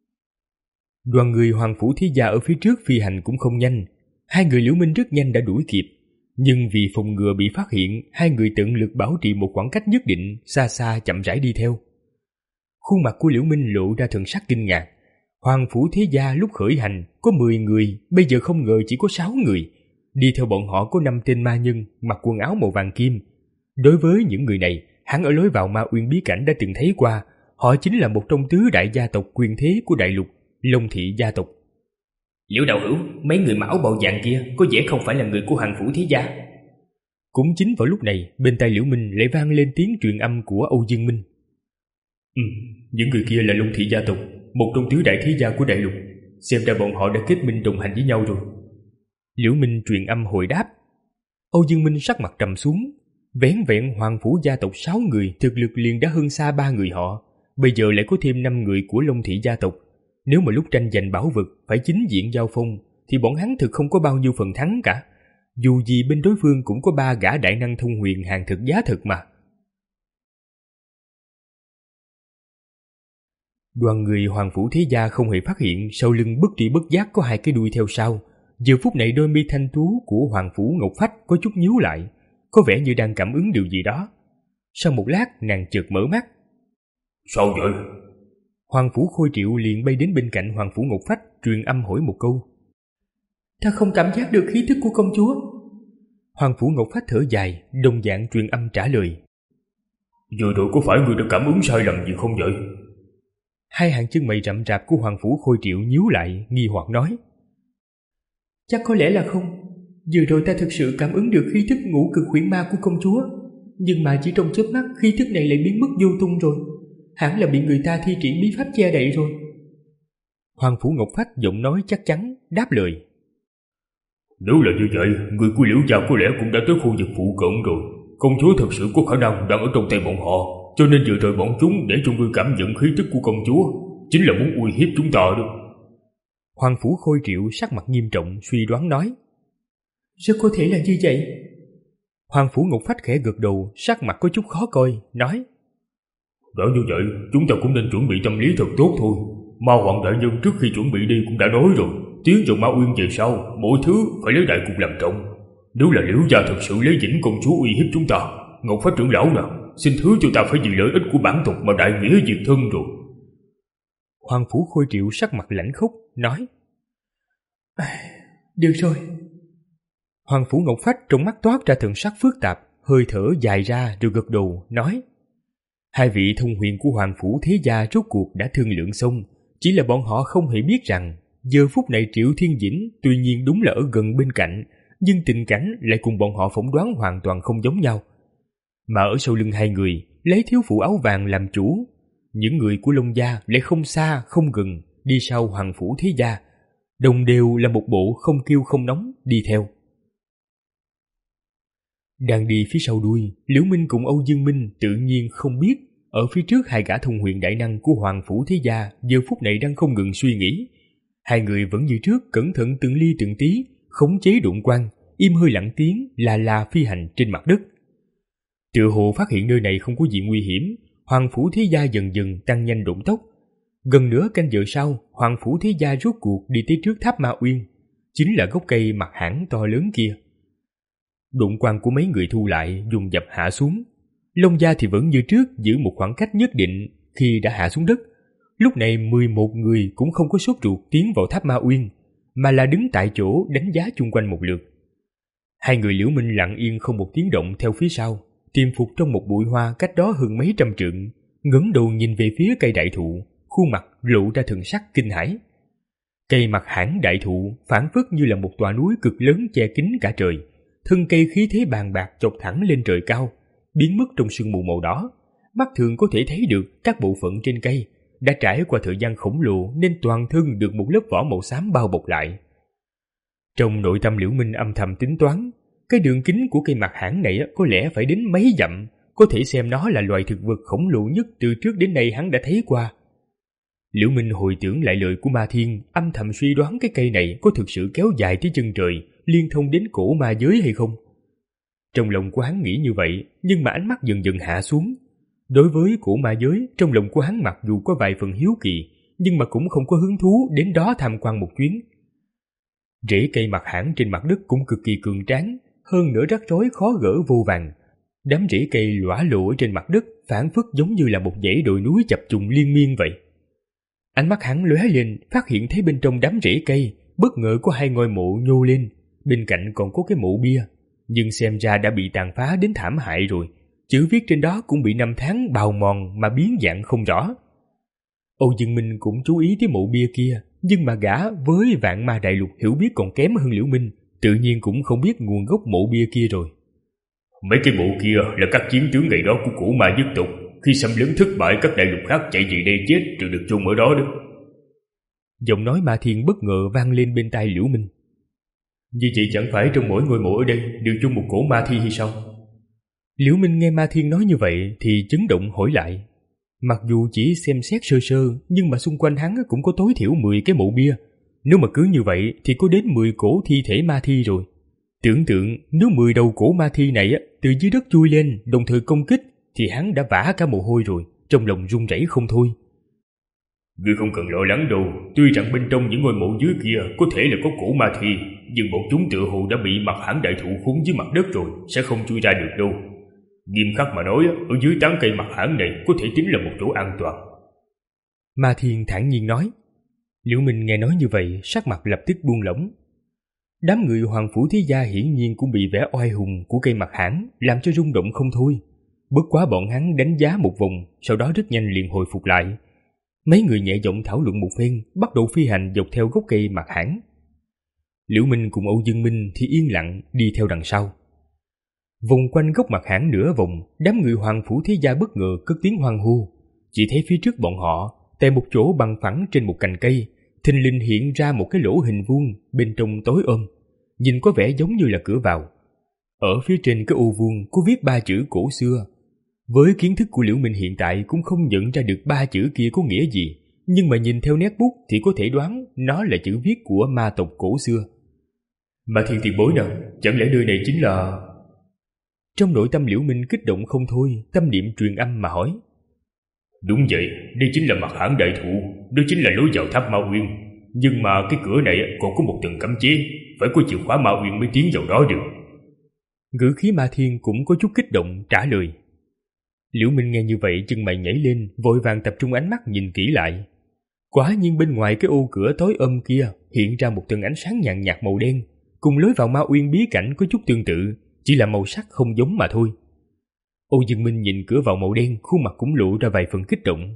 Đoàn người Hoàng Phủ Thế Gia ở phía trước phi hành cũng không nhanh, hai người Liễu Minh rất nhanh đã đuổi kịp, nhưng vì phòng ngừa bị phát hiện, hai người tận lực bảo trì một khoảng cách nhất định, xa xa chậm rãi đi theo. Khuôn mặt của Liễu Minh lộ ra thần sắc kinh ngạc. Hoàng Phủ Thế Gia lúc khởi hành có mười người, bây giờ không ngờ chỉ có sáu người. Đi theo bọn họ có năm tên ma nhân mặc quần áo màu vàng kim. Đối với những người này, hắn ở lối vào Ma Uyên bí cảnh đã từng thấy qua, họ chính là một trong tứ đại gia tộc quyền thế của đại lục, Long Thị gia tộc. Liễu đạo hữu, mấy người mặc áo bào vàng kia có vẻ không phải là người của Hoàng Phủ Thế Gia. Cũng chính vào lúc này, bên tai Liễu Minh lại vang lên tiếng truyền âm của Âu Dương Minh. Ừ, những người kia là Long Thị gia tộc, một trong tứ đại thế gia của đại lục. Xem ra bọn họ đã kết minh đồng hành với nhau rồi. Liễu Minh truyền âm hồi đáp. Âu Dương Minh sắc mặt trầm xuống. Vẻn vẹn Hoàng Phủ gia tộc sáu người thực lực liền đã hơn xa ba người họ, bây giờ lại có thêm năm người của Long Thị gia tộc. Nếu mà lúc tranh giành bảo vật phải chính diện giao phong thì bọn hắn thực không có bao nhiêu phần thắng cả. Dù gì bên đối phương cũng có ba gã đại năng thông huyền hàng thực giá thực mà. Đoàn người Hoàng Phủ Thế Gia không hề phát hiện sau lưng bất tri bất giác có hai cái đuôi theo sau. Giờ phút này đôi mi thanh tú của Hoàng Phủ Ngọc Phách có chút nhíu lại, có vẻ như đang cảm ứng điều gì đó. Sau một lát nàng chợt mở mắt. Sao vậy? Hoàng Phủ Khôi Triệu liền bay đến bên cạnh Hoàng Phủ Ngọc Phách truyền âm hỏi một câu, Ta không cảm giác được khí tức của công chúa. Hoàng Phủ Ngọc Phách thở dài, đồng dạng truyền âm trả lời. Vừa rồi có phải ngươi đã cảm ứng sai lầm gì không vậy? Hai hàng chân mày rậm rạp của Hoàng Phủ Khôi Triệu nhíu lại, nghi hoặc nói. Chắc có lẽ là không. Vừa rồi ta thực sự cảm ứng được khí tức ngũ cực huyễn ma của công chúa, nhưng mà chỉ trong chớp mắt khí tức này lại biến mất vô tung rồi. Hẳn là bị người ta thi triển bí pháp che đậy rồi. Hoàng Phủ Ngọc Phách giọng nói chắc chắn đáp lời. Nếu là như vậy, người của Liễu gia có lẽ cũng đã tới khu vực phụ cận rồi. Công chúa thật sự có khả năng đang ở trong tay bọn họ, cho nên vừa rồi bọn chúng để cho ngươi cảm nhận khí tức của công chúa, chính là muốn uy hiếp chúng ta đó. Hoàng Phủ Khôi Triệu sắc mặt nghiêm trọng suy đoán nói. Rất có thể là như vậy. Hoàng Phủ Ngọc Phách khẽ gật đầu, sắc mặt có chút khó coi, nói. Đã như vậy, chúng ta cũng nên chuẩn bị tâm lý thật tốt thôi. Ma Hoàng đại nhân trước khi chuẩn bị đi cũng đã nói rồi, tiến vào Ma Uyên về sau, mỗi thứ phải lấy đại cục làm trọng. Nếu là Liễu gia thật sự lấy Vĩnh công chúa uy hiếp chúng ta, Ngọc Phách trưởng lão nào, xin thứ cho ta phải vì lợi ích của bản tộc mà đại nghĩa diệt thân rồi. Hoàng Phủ Khôi Triệu sắc mặt lãnh khốc, nói. Được rồi. Hoàng Phủ Ngọc Phách trong mắt toát ra thần sắc phức tạp, hơi thở dài ra rồi gật đầu, nói. Hai vị thông huyền của Hoàng Phủ thế gia rốt cuộc đã thương lượng xong, chỉ là bọn họ không hề biết rằng giờ phút này Triệu Thiên Vĩnh tuy nhiên đúng là ở gần bên cạnh, nhưng tình cảnh lại cùng bọn họ phỏng đoán hoàn toàn không giống nhau. Mà ở sau lưng hai người, lấy thiếu phụ áo vàng làm chủ, những người của Long gia lại không xa không gần đi sau Hoàng Phủ thế gia, đồng đều là một bộ không kêu không nóng đi theo. Đang đi phía sau đuôi, Liễu Minh cùng Âu Dương Minh tự nhiên không biết ở phía trước hai gã thông huyền đại năng của Hoàng Phủ thế gia giờ phút này đang không ngừng suy nghĩ. Hai người vẫn như trước cẩn thận từng ly từng tí, khống chế độn quang, im hơi lặng tiếng là là phi hành trên mặt đất. Tựa hồ phát hiện nơi này không có gì nguy hiểm, Hoàng Phủ thế gia dần dần tăng nhanh độn tốc. Gần nửa canh giờ sau, Hoàng Phủ thế gia rốt cuộc đi tới trước tháp Ma Uyên, chính là gốc cây mặt hãng to lớn kia. Độn quang của mấy người thu lại, dùng dập hạ xuống. Long gia thì vẫn như trước giữ một khoảng cách nhất định khi đã hạ xuống đất. Lúc này mười một người cũng không có sốt ruột tiến vào tháp Ma Uyên, mà là đứng tại chỗ đánh giá chung quanh một lượt. Hai người Liễu Minh lặng yên không một tiếng động theo phía sau, tiềm phục trong một bụi hoa cách đó hơn mấy trăm trượng, ngẩng đầu nhìn về phía cây đại thụ, khuôn mặt lộ ra thần sắc kinh hãi. Cây mặt hãng đại thụ phảng phất như là một tòa núi cực lớn che kín cả trời, thân cây khí thế bàn bạc chọc thẳng lên trời cao, biến mất trong sương mù màu đỏ. Mắt thường có thể thấy được các bộ phận trên cây đã trải qua thời gian khổng lồ nên toàn thân được một lớp vỏ màu xám bao bọc lại. Trong nội tâm Liễu Minh âm thầm tính toán, cái đường kính của cây mặt hãng này có lẽ phải đến mấy dặm, có thể xem nó là loài thực vật khổng lồ nhất từ trước đến nay hắn đã thấy qua. Liễu Minh hồi tưởng lại lời của Ma Thiên, âm thầm suy đoán cái cây này có thực sự kéo dài tới chân trời, liên thông đến cổ ma giới hay không. Trong lòng của hắn nghĩ như vậy, nhưng mà ánh mắt dần dần hạ xuống. Đối với cổ ma giới, trong lòng của hắn mặc dù có vài phần hiếu kỳ, nhưng mà cũng không có hứng thú đến đó tham quan một chuyến. Rễ cây mặt hãng trên mặt đất cũng cực kỳ cường tráng, hơn nữa rắc rối khó gỡ vô vàng. Đám rễ cây lõa lộ ở trên mặt đất phảng phất giống như là một dãy đồi núi chập trùng liên miên vậy. Ánh mắt hắn lóe lên, phát hiện thấy bên trong đám rễ cây bất ngờ có hai ngôi mộ nhô lên, bên cạnh còn có cái mộ bia, nhưng xem ra đã bị tàn phá đến thảm hại rồi. Chữ viết trên đó cũng bị năm tháng bào mòn mà biến dạng không rõ. Âu Dương Minh cũng chú ý tới mộ bia kia, nhưng mà gã với vạn ma đại lục hiểu biết còn kém hơn Liễu Minh, tự nhiên cũng không biết nguồn gốc mộ bia kia rồi. Mấy cái mộ kia là các chiến tướng ngày đó của cổ ma nhất tộc, khi xâm lấn thất bại các đại lục khác chạy về đây chết rồi được chôn ở đó đó. Giọng nói Ma Thiên bất ngờ vang lên bên tai Liễu Minh. Như vậy chẳng phải trong mỗi ngôi mộ ở đây đều chung một cổ ma thi hay sao? Liễu Minh nghe Ma Thiên nói như vậy thì chấn động hỏi lại. Mặc dù chỉ xem xét sơ sơ, nhưng mà xung quanh hắn cũng có tối thiểu mười cái mộ bia. Nếu mà cứ như vậy thì có đến mười cổ thi thể ma thi rồi. Tưởng tượng nếu mười đầu cổ ma thi này từ dưới đất chui lên đồng thời công kích thì hắn đã vã cả mồ hôi rồi, trong lòng run rẩy không thôi. Ngươi không cần lo lắng đâu, tuy rằng bên trong những ngôi mộ dưới kia có thể là có cổ ma thi, nhưng bọn chúng tựa hồ đã bị mặt hãng đại thụ khốn dưới mặt đất rồi, sẽ không chui ra được đâu. Nghiêm khắc mà nói, ở dưới tán cây mặt hãng này có thể tính là một chỗ an toàn. Ma Thiên thản nhiên nói. Liễu Minh nghe nói như vậy, sắc mặt lập tức buông lỏng. Đám người Hoàng Phủ Thế Gia hiển nhiên cũng bị vẻ oai hùng của cây mặt hãng làm cho rung động không thôi. Bất quá bọn hắn đánh giá một vòng, sau đó rất nhanh liền hồi phục lại. Mấy người nhẹ giọng thảo luận một phen, bắt đầu phi hành dọc theo gốc cây mặt hãng. Liễu Minh cùng Âu Dương Minh thì yên lặng đi theo đằng sau. Vòng quanh gốc mặt hãng nửa vòng, đám người Hoàng Phủ Thế Gia bất ngờ cất tiếng hoan hô. Chỉ thấy phía trước bọn họ, tại một chỗ bằng phẳng trên một cành cây, thình lình hiện ra một cái lỗ hình vuông, bên trong tối ôm, nhìn có vẻ giống như là cửa vào. Ở phía trên cái ô vuông có viết ba chữ cổ xưa. Với kiến thức của Liễu Minh hiện tại cũng không nhận ra được ba chữ kia có nghĩa gì, nhưng mà nhìn theo nét bút thì có thể đoán nó là chữ viết của ma tộc cổ xưa. Ma Thiên tiền bối nào, chẳng lẽ nơi này chính là... Trong nội tâm Liễu Minh kích động không thôi, tâm niệm truyền âm mà hỏi. Đúng vậy, đây chính là mặt hãng đại thụ, đó chính là lối vào tháp Ma Uyên. Nhưng mà cái cửa này còn có một tầng cấm chế, phải có chìa khóa Ma Uyên mới tiến vào đó được. Ngữ khí Ma Thiên cũng có chút kích động trả lời. Liễu Minh nghe như vậy chân mày nhảy lên, vội vàng tập trung ánh mắt nhìn kỹ lại. Quả nhiên bên ngoài cái ô cửa tối ôm kia hiện ra một tầng ánh sáng nhàn nhạt màu đen, cùng lối vào Ma Uyên bí cảnh có chút tương tự, chỉ là màu sắc không giống mà thôi. Âu Dương Minh nhìn cửa vào màu đen, khuôn mặt cũng lộ ra vài phần kích động.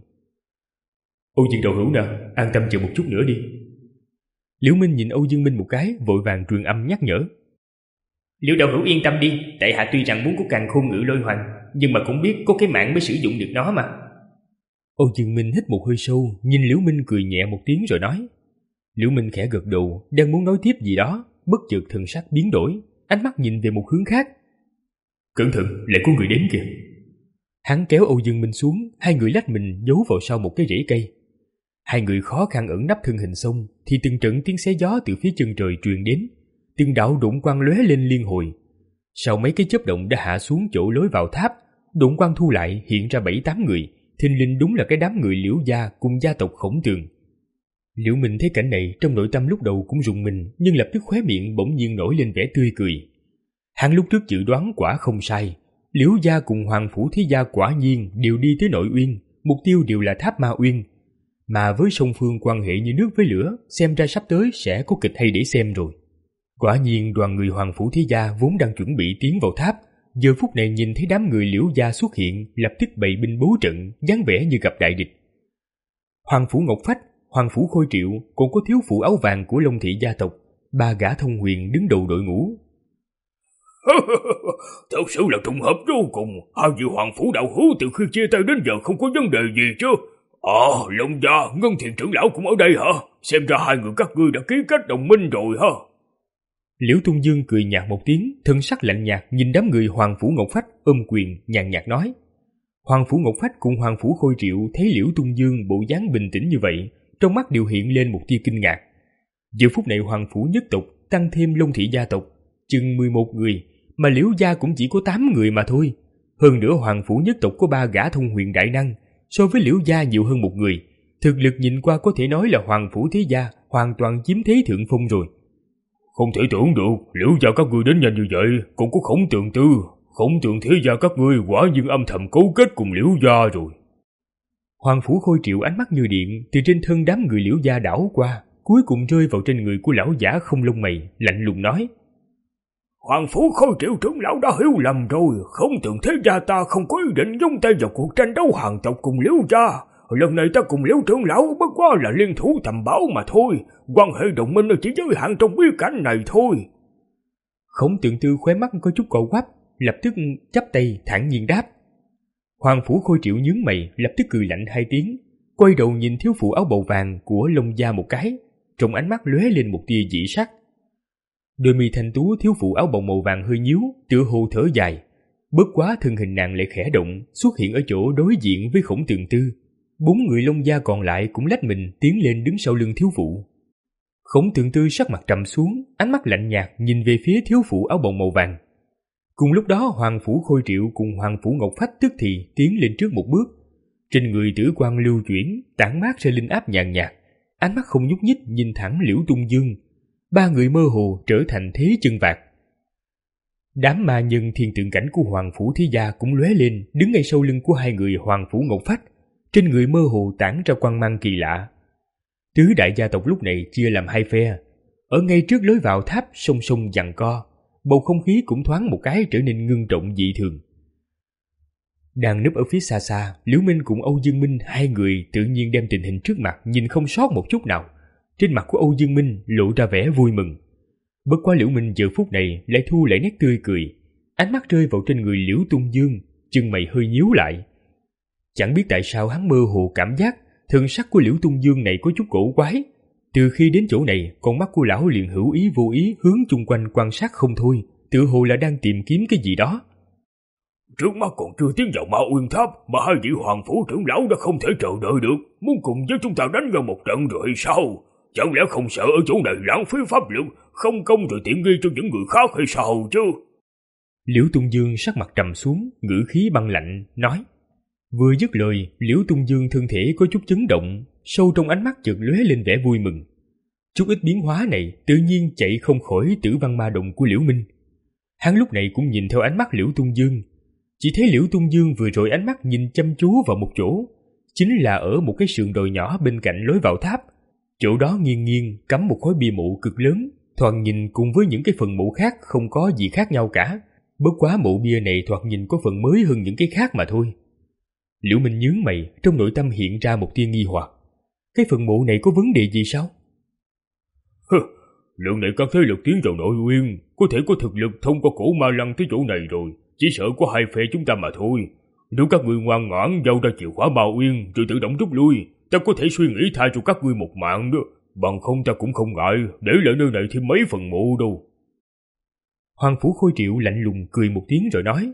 Âu Dương đạo hữu nè, an tâm chờ một chút nữa đi. Liễu Minh nhìn Âu Dương Minh một cái, vội vàng truyền âm nhắc nhở. Liễu đạo hữu yên tâm đi, tại hạ tuy rằng muốn có càn khôn ngự lôi hoàng, nhưng mà cũng biết có cái mạng mới sử dụng được nó mà. Âu Dương Minh hít một hơi sâu, nhìn Liễu Minh cười nhẹ một tiếng rồi nói. Liễu Minh khẽ gật đầu, đang muốn nói tiếp gì đó, bất chợt thần sắc biến đổi, ánh mắt nhìn về một hướng khác. Cẩn thận, lại có người đến kìa. Hắn kéo Âu Dương Minh xuống, hai người lách mình giấu vào sau một cái rễ cây. Hai người khó khăn ẩn nấp thân hình xong, thì từng trận tiếng xé gió từ phía chân trời truyền đến, từng đạo độn quang lóe lên liên hồi. Sau mấy cái chớp động đã hạ xuống chỗ lối vào tháp, độn quang thu lại hiện ra bảy tám người, thình lình đúng là cái đám người Liễu gia cùng gia tộc Khổng Tường. Liễu Minh thấy cảnh này, trong nội tâm lúc đầu cũng rùng mình, nhưng lập tức khóe miệng bỗng nhiên nổi lên vẻ tươi cười. Hắn lúc trước dự đoán quả không sai, Liễu gia cùng Hoàng Phủ Thế Gia quả nhiên đều đi tới Nội Uyên, mục tiêu đều là tháp Ma Uyên. Mà với song phương quan hệ như nước với lửa, xem ra sắp tới sẽ có kịch hay để xem rồi. Quả nhiên đoàn người Hoàng Phủ Thế Gia vốn đang chuẩn bị tiến vào tháp, giờ phút này nhìn thấy đám người Liễu gia xuất hiện, lập tức bày binh bố trận, dáng vẻ như gặp đại địch. Hoàng Phủ Ngọc Phách, Hoàng Phủ Khôi Triệu, còn có thiếu phụ áo vàng của Long thị gia tộc, ba gã thông huyền đứng đầu đội ngũ. Thật sự là trùng hợp vô cùng, hai vị Hoàng Phủ đạo hữu từ khi chia tay đến giờ không có vấn đề gì chứ? À, Long gia, Ngân Thiền trưởng lão cũng ở đây hả? Xem ra hai người các ngươi đã ký kết đồng minh rồi ha. Liễu Tung Dương cười nhạt một tiếng, thân sắc lạnh nhạt nhìn đám người Hoàng Phủ Ngọc Phách ôm quyền, nhàn nhạt nói. Hoàng Phủ Ngọc Phách cùng Hoàng Phủ Khôi Triệu thấy Liễu Tung Dương bộ dáng bình tĩnh như vậy, trong mắt đều hiện lên một tia kinh ngạc. Giờ phút này Hoàng Phủ nhất tộc tăng thêm Long thị gia tộc, chừng mười một người, mà Liễu gia cũng chỉ có tám người mà thôi. Hơn nữa Hoàng Phủ nhất tộc có ba gã thông huyền đại năng, so với Liễu gia nhiều hơn một người, thực lực nhìn qua có thể nói là Hoàng Phủ Thế Gia hoàn toàn chiếm thế thượng phong rồi. Không thể tưởng được, Liễu gia các ngươi đến nhanh như vậy, cũng có Khổng Tường Tư, Khổng Tường Thế Gia các ngươi quả nhiên âm thầm cấu kết cùng Liễu gia rồi. Hoàng Phủ Khôi Triệu ánh mắt như điện từ trên thân đám người Liễu gia đảo qua, cuối cùng rơi vào trên người của lão giả không lông mày, lạnh lùng nói. Hoàng Phủ Khôi Triệu trưởng lão đã hiểu lầm rồi, Khổng Tường Thế Gia ta không có ý định nhúng tay vào cuộc tranh đấu hàng tộc cùng Liễu gia. Lần này ta cùng Liễu trưởng lão bất quá là liên thủ tầm bảo mà thôi, quan hệ đồng minh chỉ giới hạn trong bí cảnh này thôi. Khổng Tường Tư khóe mắt có chút cậu quắp, lập tức chắp tay thản nhiên đáp. Hoàng Phủ Khôi Triệu nhướng mày, lập tức cười lạnh hai tiếng, quay đầu nhìn thiếu phụ áo bào vàng của Long gia một cái, trong ánh mắt lóe lên một tia dị sắc. Đôi mi thanh tú thiếu phụ áo bào màu vàng hơi nhíu, tựa hồ thở dài, bất quá thân hình nàng lại khẽ động, xuất hiện ở chỗ đối diện với Khổng Tường Tư. Bốn người Long gia còn lại cũng lách mình tiến lên đứng sau lưng thiếu phụ. Khổng Tường Tư sắc mặt trầm xuống, ánh mắt lạnh nhạt nhìn về phía thiếu phụ áo bào màu vàng. Cùng lúc đó Hoàng Phủ Khôi Triệu cùng Hoàng Phủ Ngọc Phách tức thì tiến lên trước một bước. Trên người tử quang lưu chuyển, tản mát ra linh áp nhàn nhạt, ánh mắt không nhúc nhích nhìn thẳng Liễu Tung Dương. Ba người mơ hồ trở thành thế chân vạc. Đám ma nhân thiên tượng cảnh của Hoàng Phủ Thế Gia cũng lóe lên, đứng ngay sau lưng của hai người Hoàng Phủ Ngọc Phách. Trên người mơ hồ tản ra quang mang kỳ lạ. Tứ đại gia tộc lúc này chia làm hai phe. Ở ngay trước lối vào tháp song song giằng co, bầu không khí cũng thoáng một cái trở nên ngưng trọng dị thường. Đang núp ở phía xa xa, Liễu Minh cùng Âu Dương Minh hai người tự nhiên đem tình hình trước mặt nhìn không sót một chút nào. Trên mặt của Âu Dương Minh lộ ra vẻ vui mừng. Bất quá Liễu Minh giờ phút này lại thu lại nét tươi cười, ánh mắt rơi vào trên người Liễu Tung Dương, chân mày hơi nhíu lại. Chẳng biết tại sao hắn mơ hồ cảm giác thần sắc của Liễu Tung Dương này có chút cổ quái. Từ khi đến chỗ này, con mắt của lão liền hữu ý vô ý hướng chung quanh quan sát không thôi, tựa hồ là đang tìm kiếm cái gì đó. Trước mắt còn chưa tiến vào Ma Uyên Tháp mà hai vị hoàng phủ trưởng lão đã không thể chờ đợi được, muốn cùng với chúng ta đánh nhau một trận rồi hay sao? Chẳng lẽ không sợ ở chỗ này lãng phí pháp lực, không công rồi tiện nghi cho những người khác hay sao chứ? Liễu Tung Dương sắc mặt trầm xuống, ngữ khí băng lạnh, nói. Vừa dứt lời, Liễu Tung Dương thân thể có chút chấn động, sâu trong ánh mắt chợt lóe lên vẻ vui mừng. Chút ít biến hóa này tự nhiên chạy không khỏi Tử Văn Ma Đồng của Liễu Minh. Hắn lúc này cũng nhìn theo ánh mắt Liễu Tung Dương. Chỉ thấy Liễu Tung Dương vừa rồi ánh mắt nhìn chăm chú vào một chỗ, chính là ở một cái sườn đồi nhỏ bên cạnh lối vào tháp. Chỗ đó nghiêng nghiêng cắm một khối bia mộ cực lớn, thoạt nhìn cùng với những cái phần mộ khác không có gì khác nhau cả. Bất quá mộ bia này thoạt nhìn có phần mới hơn những cái khác mà thôi. Liễu Minh nhướng mày, trong nội tâm hiện ra một tia nghi hoặc. Cái phần mộ này có vấn đề gì sao? Hừ, lần này các thế lực tiến vào nội uyên, có thể có thực lực thông qua cổ ma lăng tới chỗ này rồi, chỉ sợ có hai phe chúng ta mà thôi. Nếu các ngươi ngoan ngoãn giao ra chìa khóa ma uyên rồi tự động rút lui, ta có thể suy nghĩ tha cho các ngươi một mạng đó, bằng không ta cũng không ngại để lại nơi này thêm mấy phần mộ đâu. Hoàng Phủ Khôi Triệu lạnh lùng cười một tiếng rồi nói.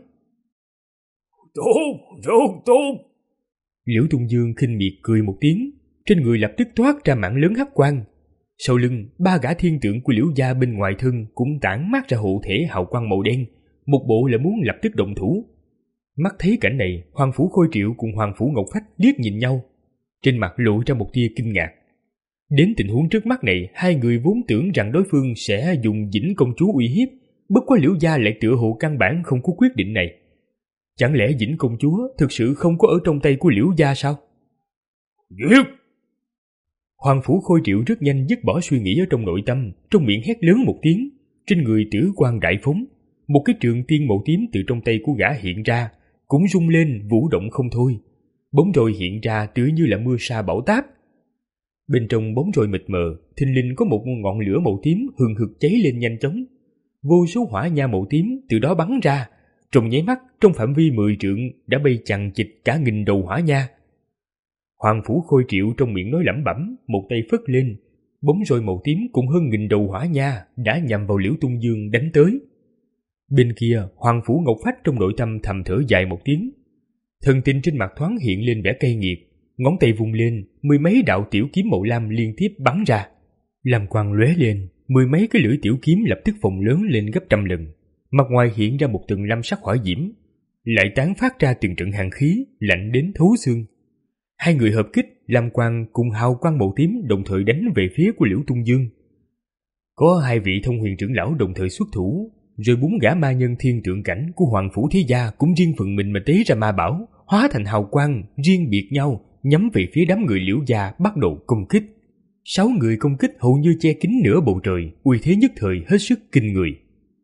Tốt, tốt, tốt. Liễu Tung Dương khinh miệt cười một tiếng, trên người lập tức toát ra mảng lớn hắc quang. Sau lưng, ba gã thiên tượng của Liễu gia bên ngoài thân cũng tản mát ra hộ thể hào quang màu đen, một bộ là muốn lập tức động thủ. Mắt thấy cảnh này, Hoàng Phủ Khôi Triệu cùng Hoàng Phủ Ngọc Phách liếc nhìn nhau, trên mặt lộ ra một tia kinh ngạc. Đến tình huống trước mắt này, hai người vốn tưởng rằng đối phương sẽ dùng Dĩnh công chúa uy hiếp, bất quá Liễu gia lại tựa hồ căn bản không có quyết định này. Chẳng lẽ Dĩnh công chúa thực sự không có ở trong tay của Liễu gia sao? Giết! Hoàng Phủ Khôi Triệu rất nhanh dứt bỏ suy nghĩ ở trong nội tâm, trong miệng hét lớn một tiếng, trên người tử quang đại phóng, một cái trường tiên màu tím từ trong tay của gã hiện ra, cũng rung lên vũ động không thôi. Bóng roi hiện ra tựa như là mưa sa bão táp. Bên trong bóng roi mịt mờ, thình lình có một ngọn lửa màu tím hừng hực cháy lên nhanh chóng. Vô số hỏa nha màu tím từ đó bắn ra, trong nháy mắt trong phạm vi mười trượng đã bay chằng chịt cả nghìn đầu hỏa nha. Hoàng Phủ Khôi Triệu trong miệng nói lẩm bẩm, một tay phất lên, bóng roi màu tím cùng hơn nghìn đầu hỏa nha đã nhằm vào Liễu Tung Dương đánh tới. Bên kia, Hoàng Phủ Ngọc Phách trong nội tâm thầm thở dài một tiếng. Thần tình trên mặt thoáng hiện lên vẻ cay nghiệt, ngón tay vung lên, mười mấy đạo tiểu kiếm màu lam liên tiếp bắn ra. Lam quang lóe lên, mười mấy cái lưỡi tiểu kiếm lập tức phồng lớn lên gấp trăm lần. Mặt ngoài hiện ra một tầng lam sắc hỏa diễm, lại tán phát ra từng trận hàn khí, lạnh đến thấu xương. Hai người hợp kích, lam quang cùng hào quang màu tím đồng thời đánh về phía của Liễu Tung Dương. Có hai vị thông huyền trưởng lão đồng thời xuất thủ, rồi bốn gã ma nhân thiên tượng cảnh của Hoàng Phủ Thế Gia cũng riêng phần mình mà tế ra ma bảo, hóa thành hào quang, riêng biệt nhau, nhắm về phía đám người Liễu gia bắt đầu công kích. Sáu người công kích hầu như che kín nửa bầu trời, uy thế nhất thời hết sức kinh người.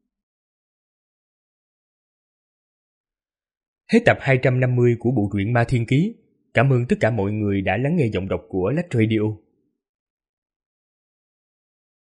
Hết tập hai trăm năm mươi của bộ truyện Ma Thiên Ký. Cảm ơn tất cả mọi người đã lắng nghe giọng đọc của Lách Radio.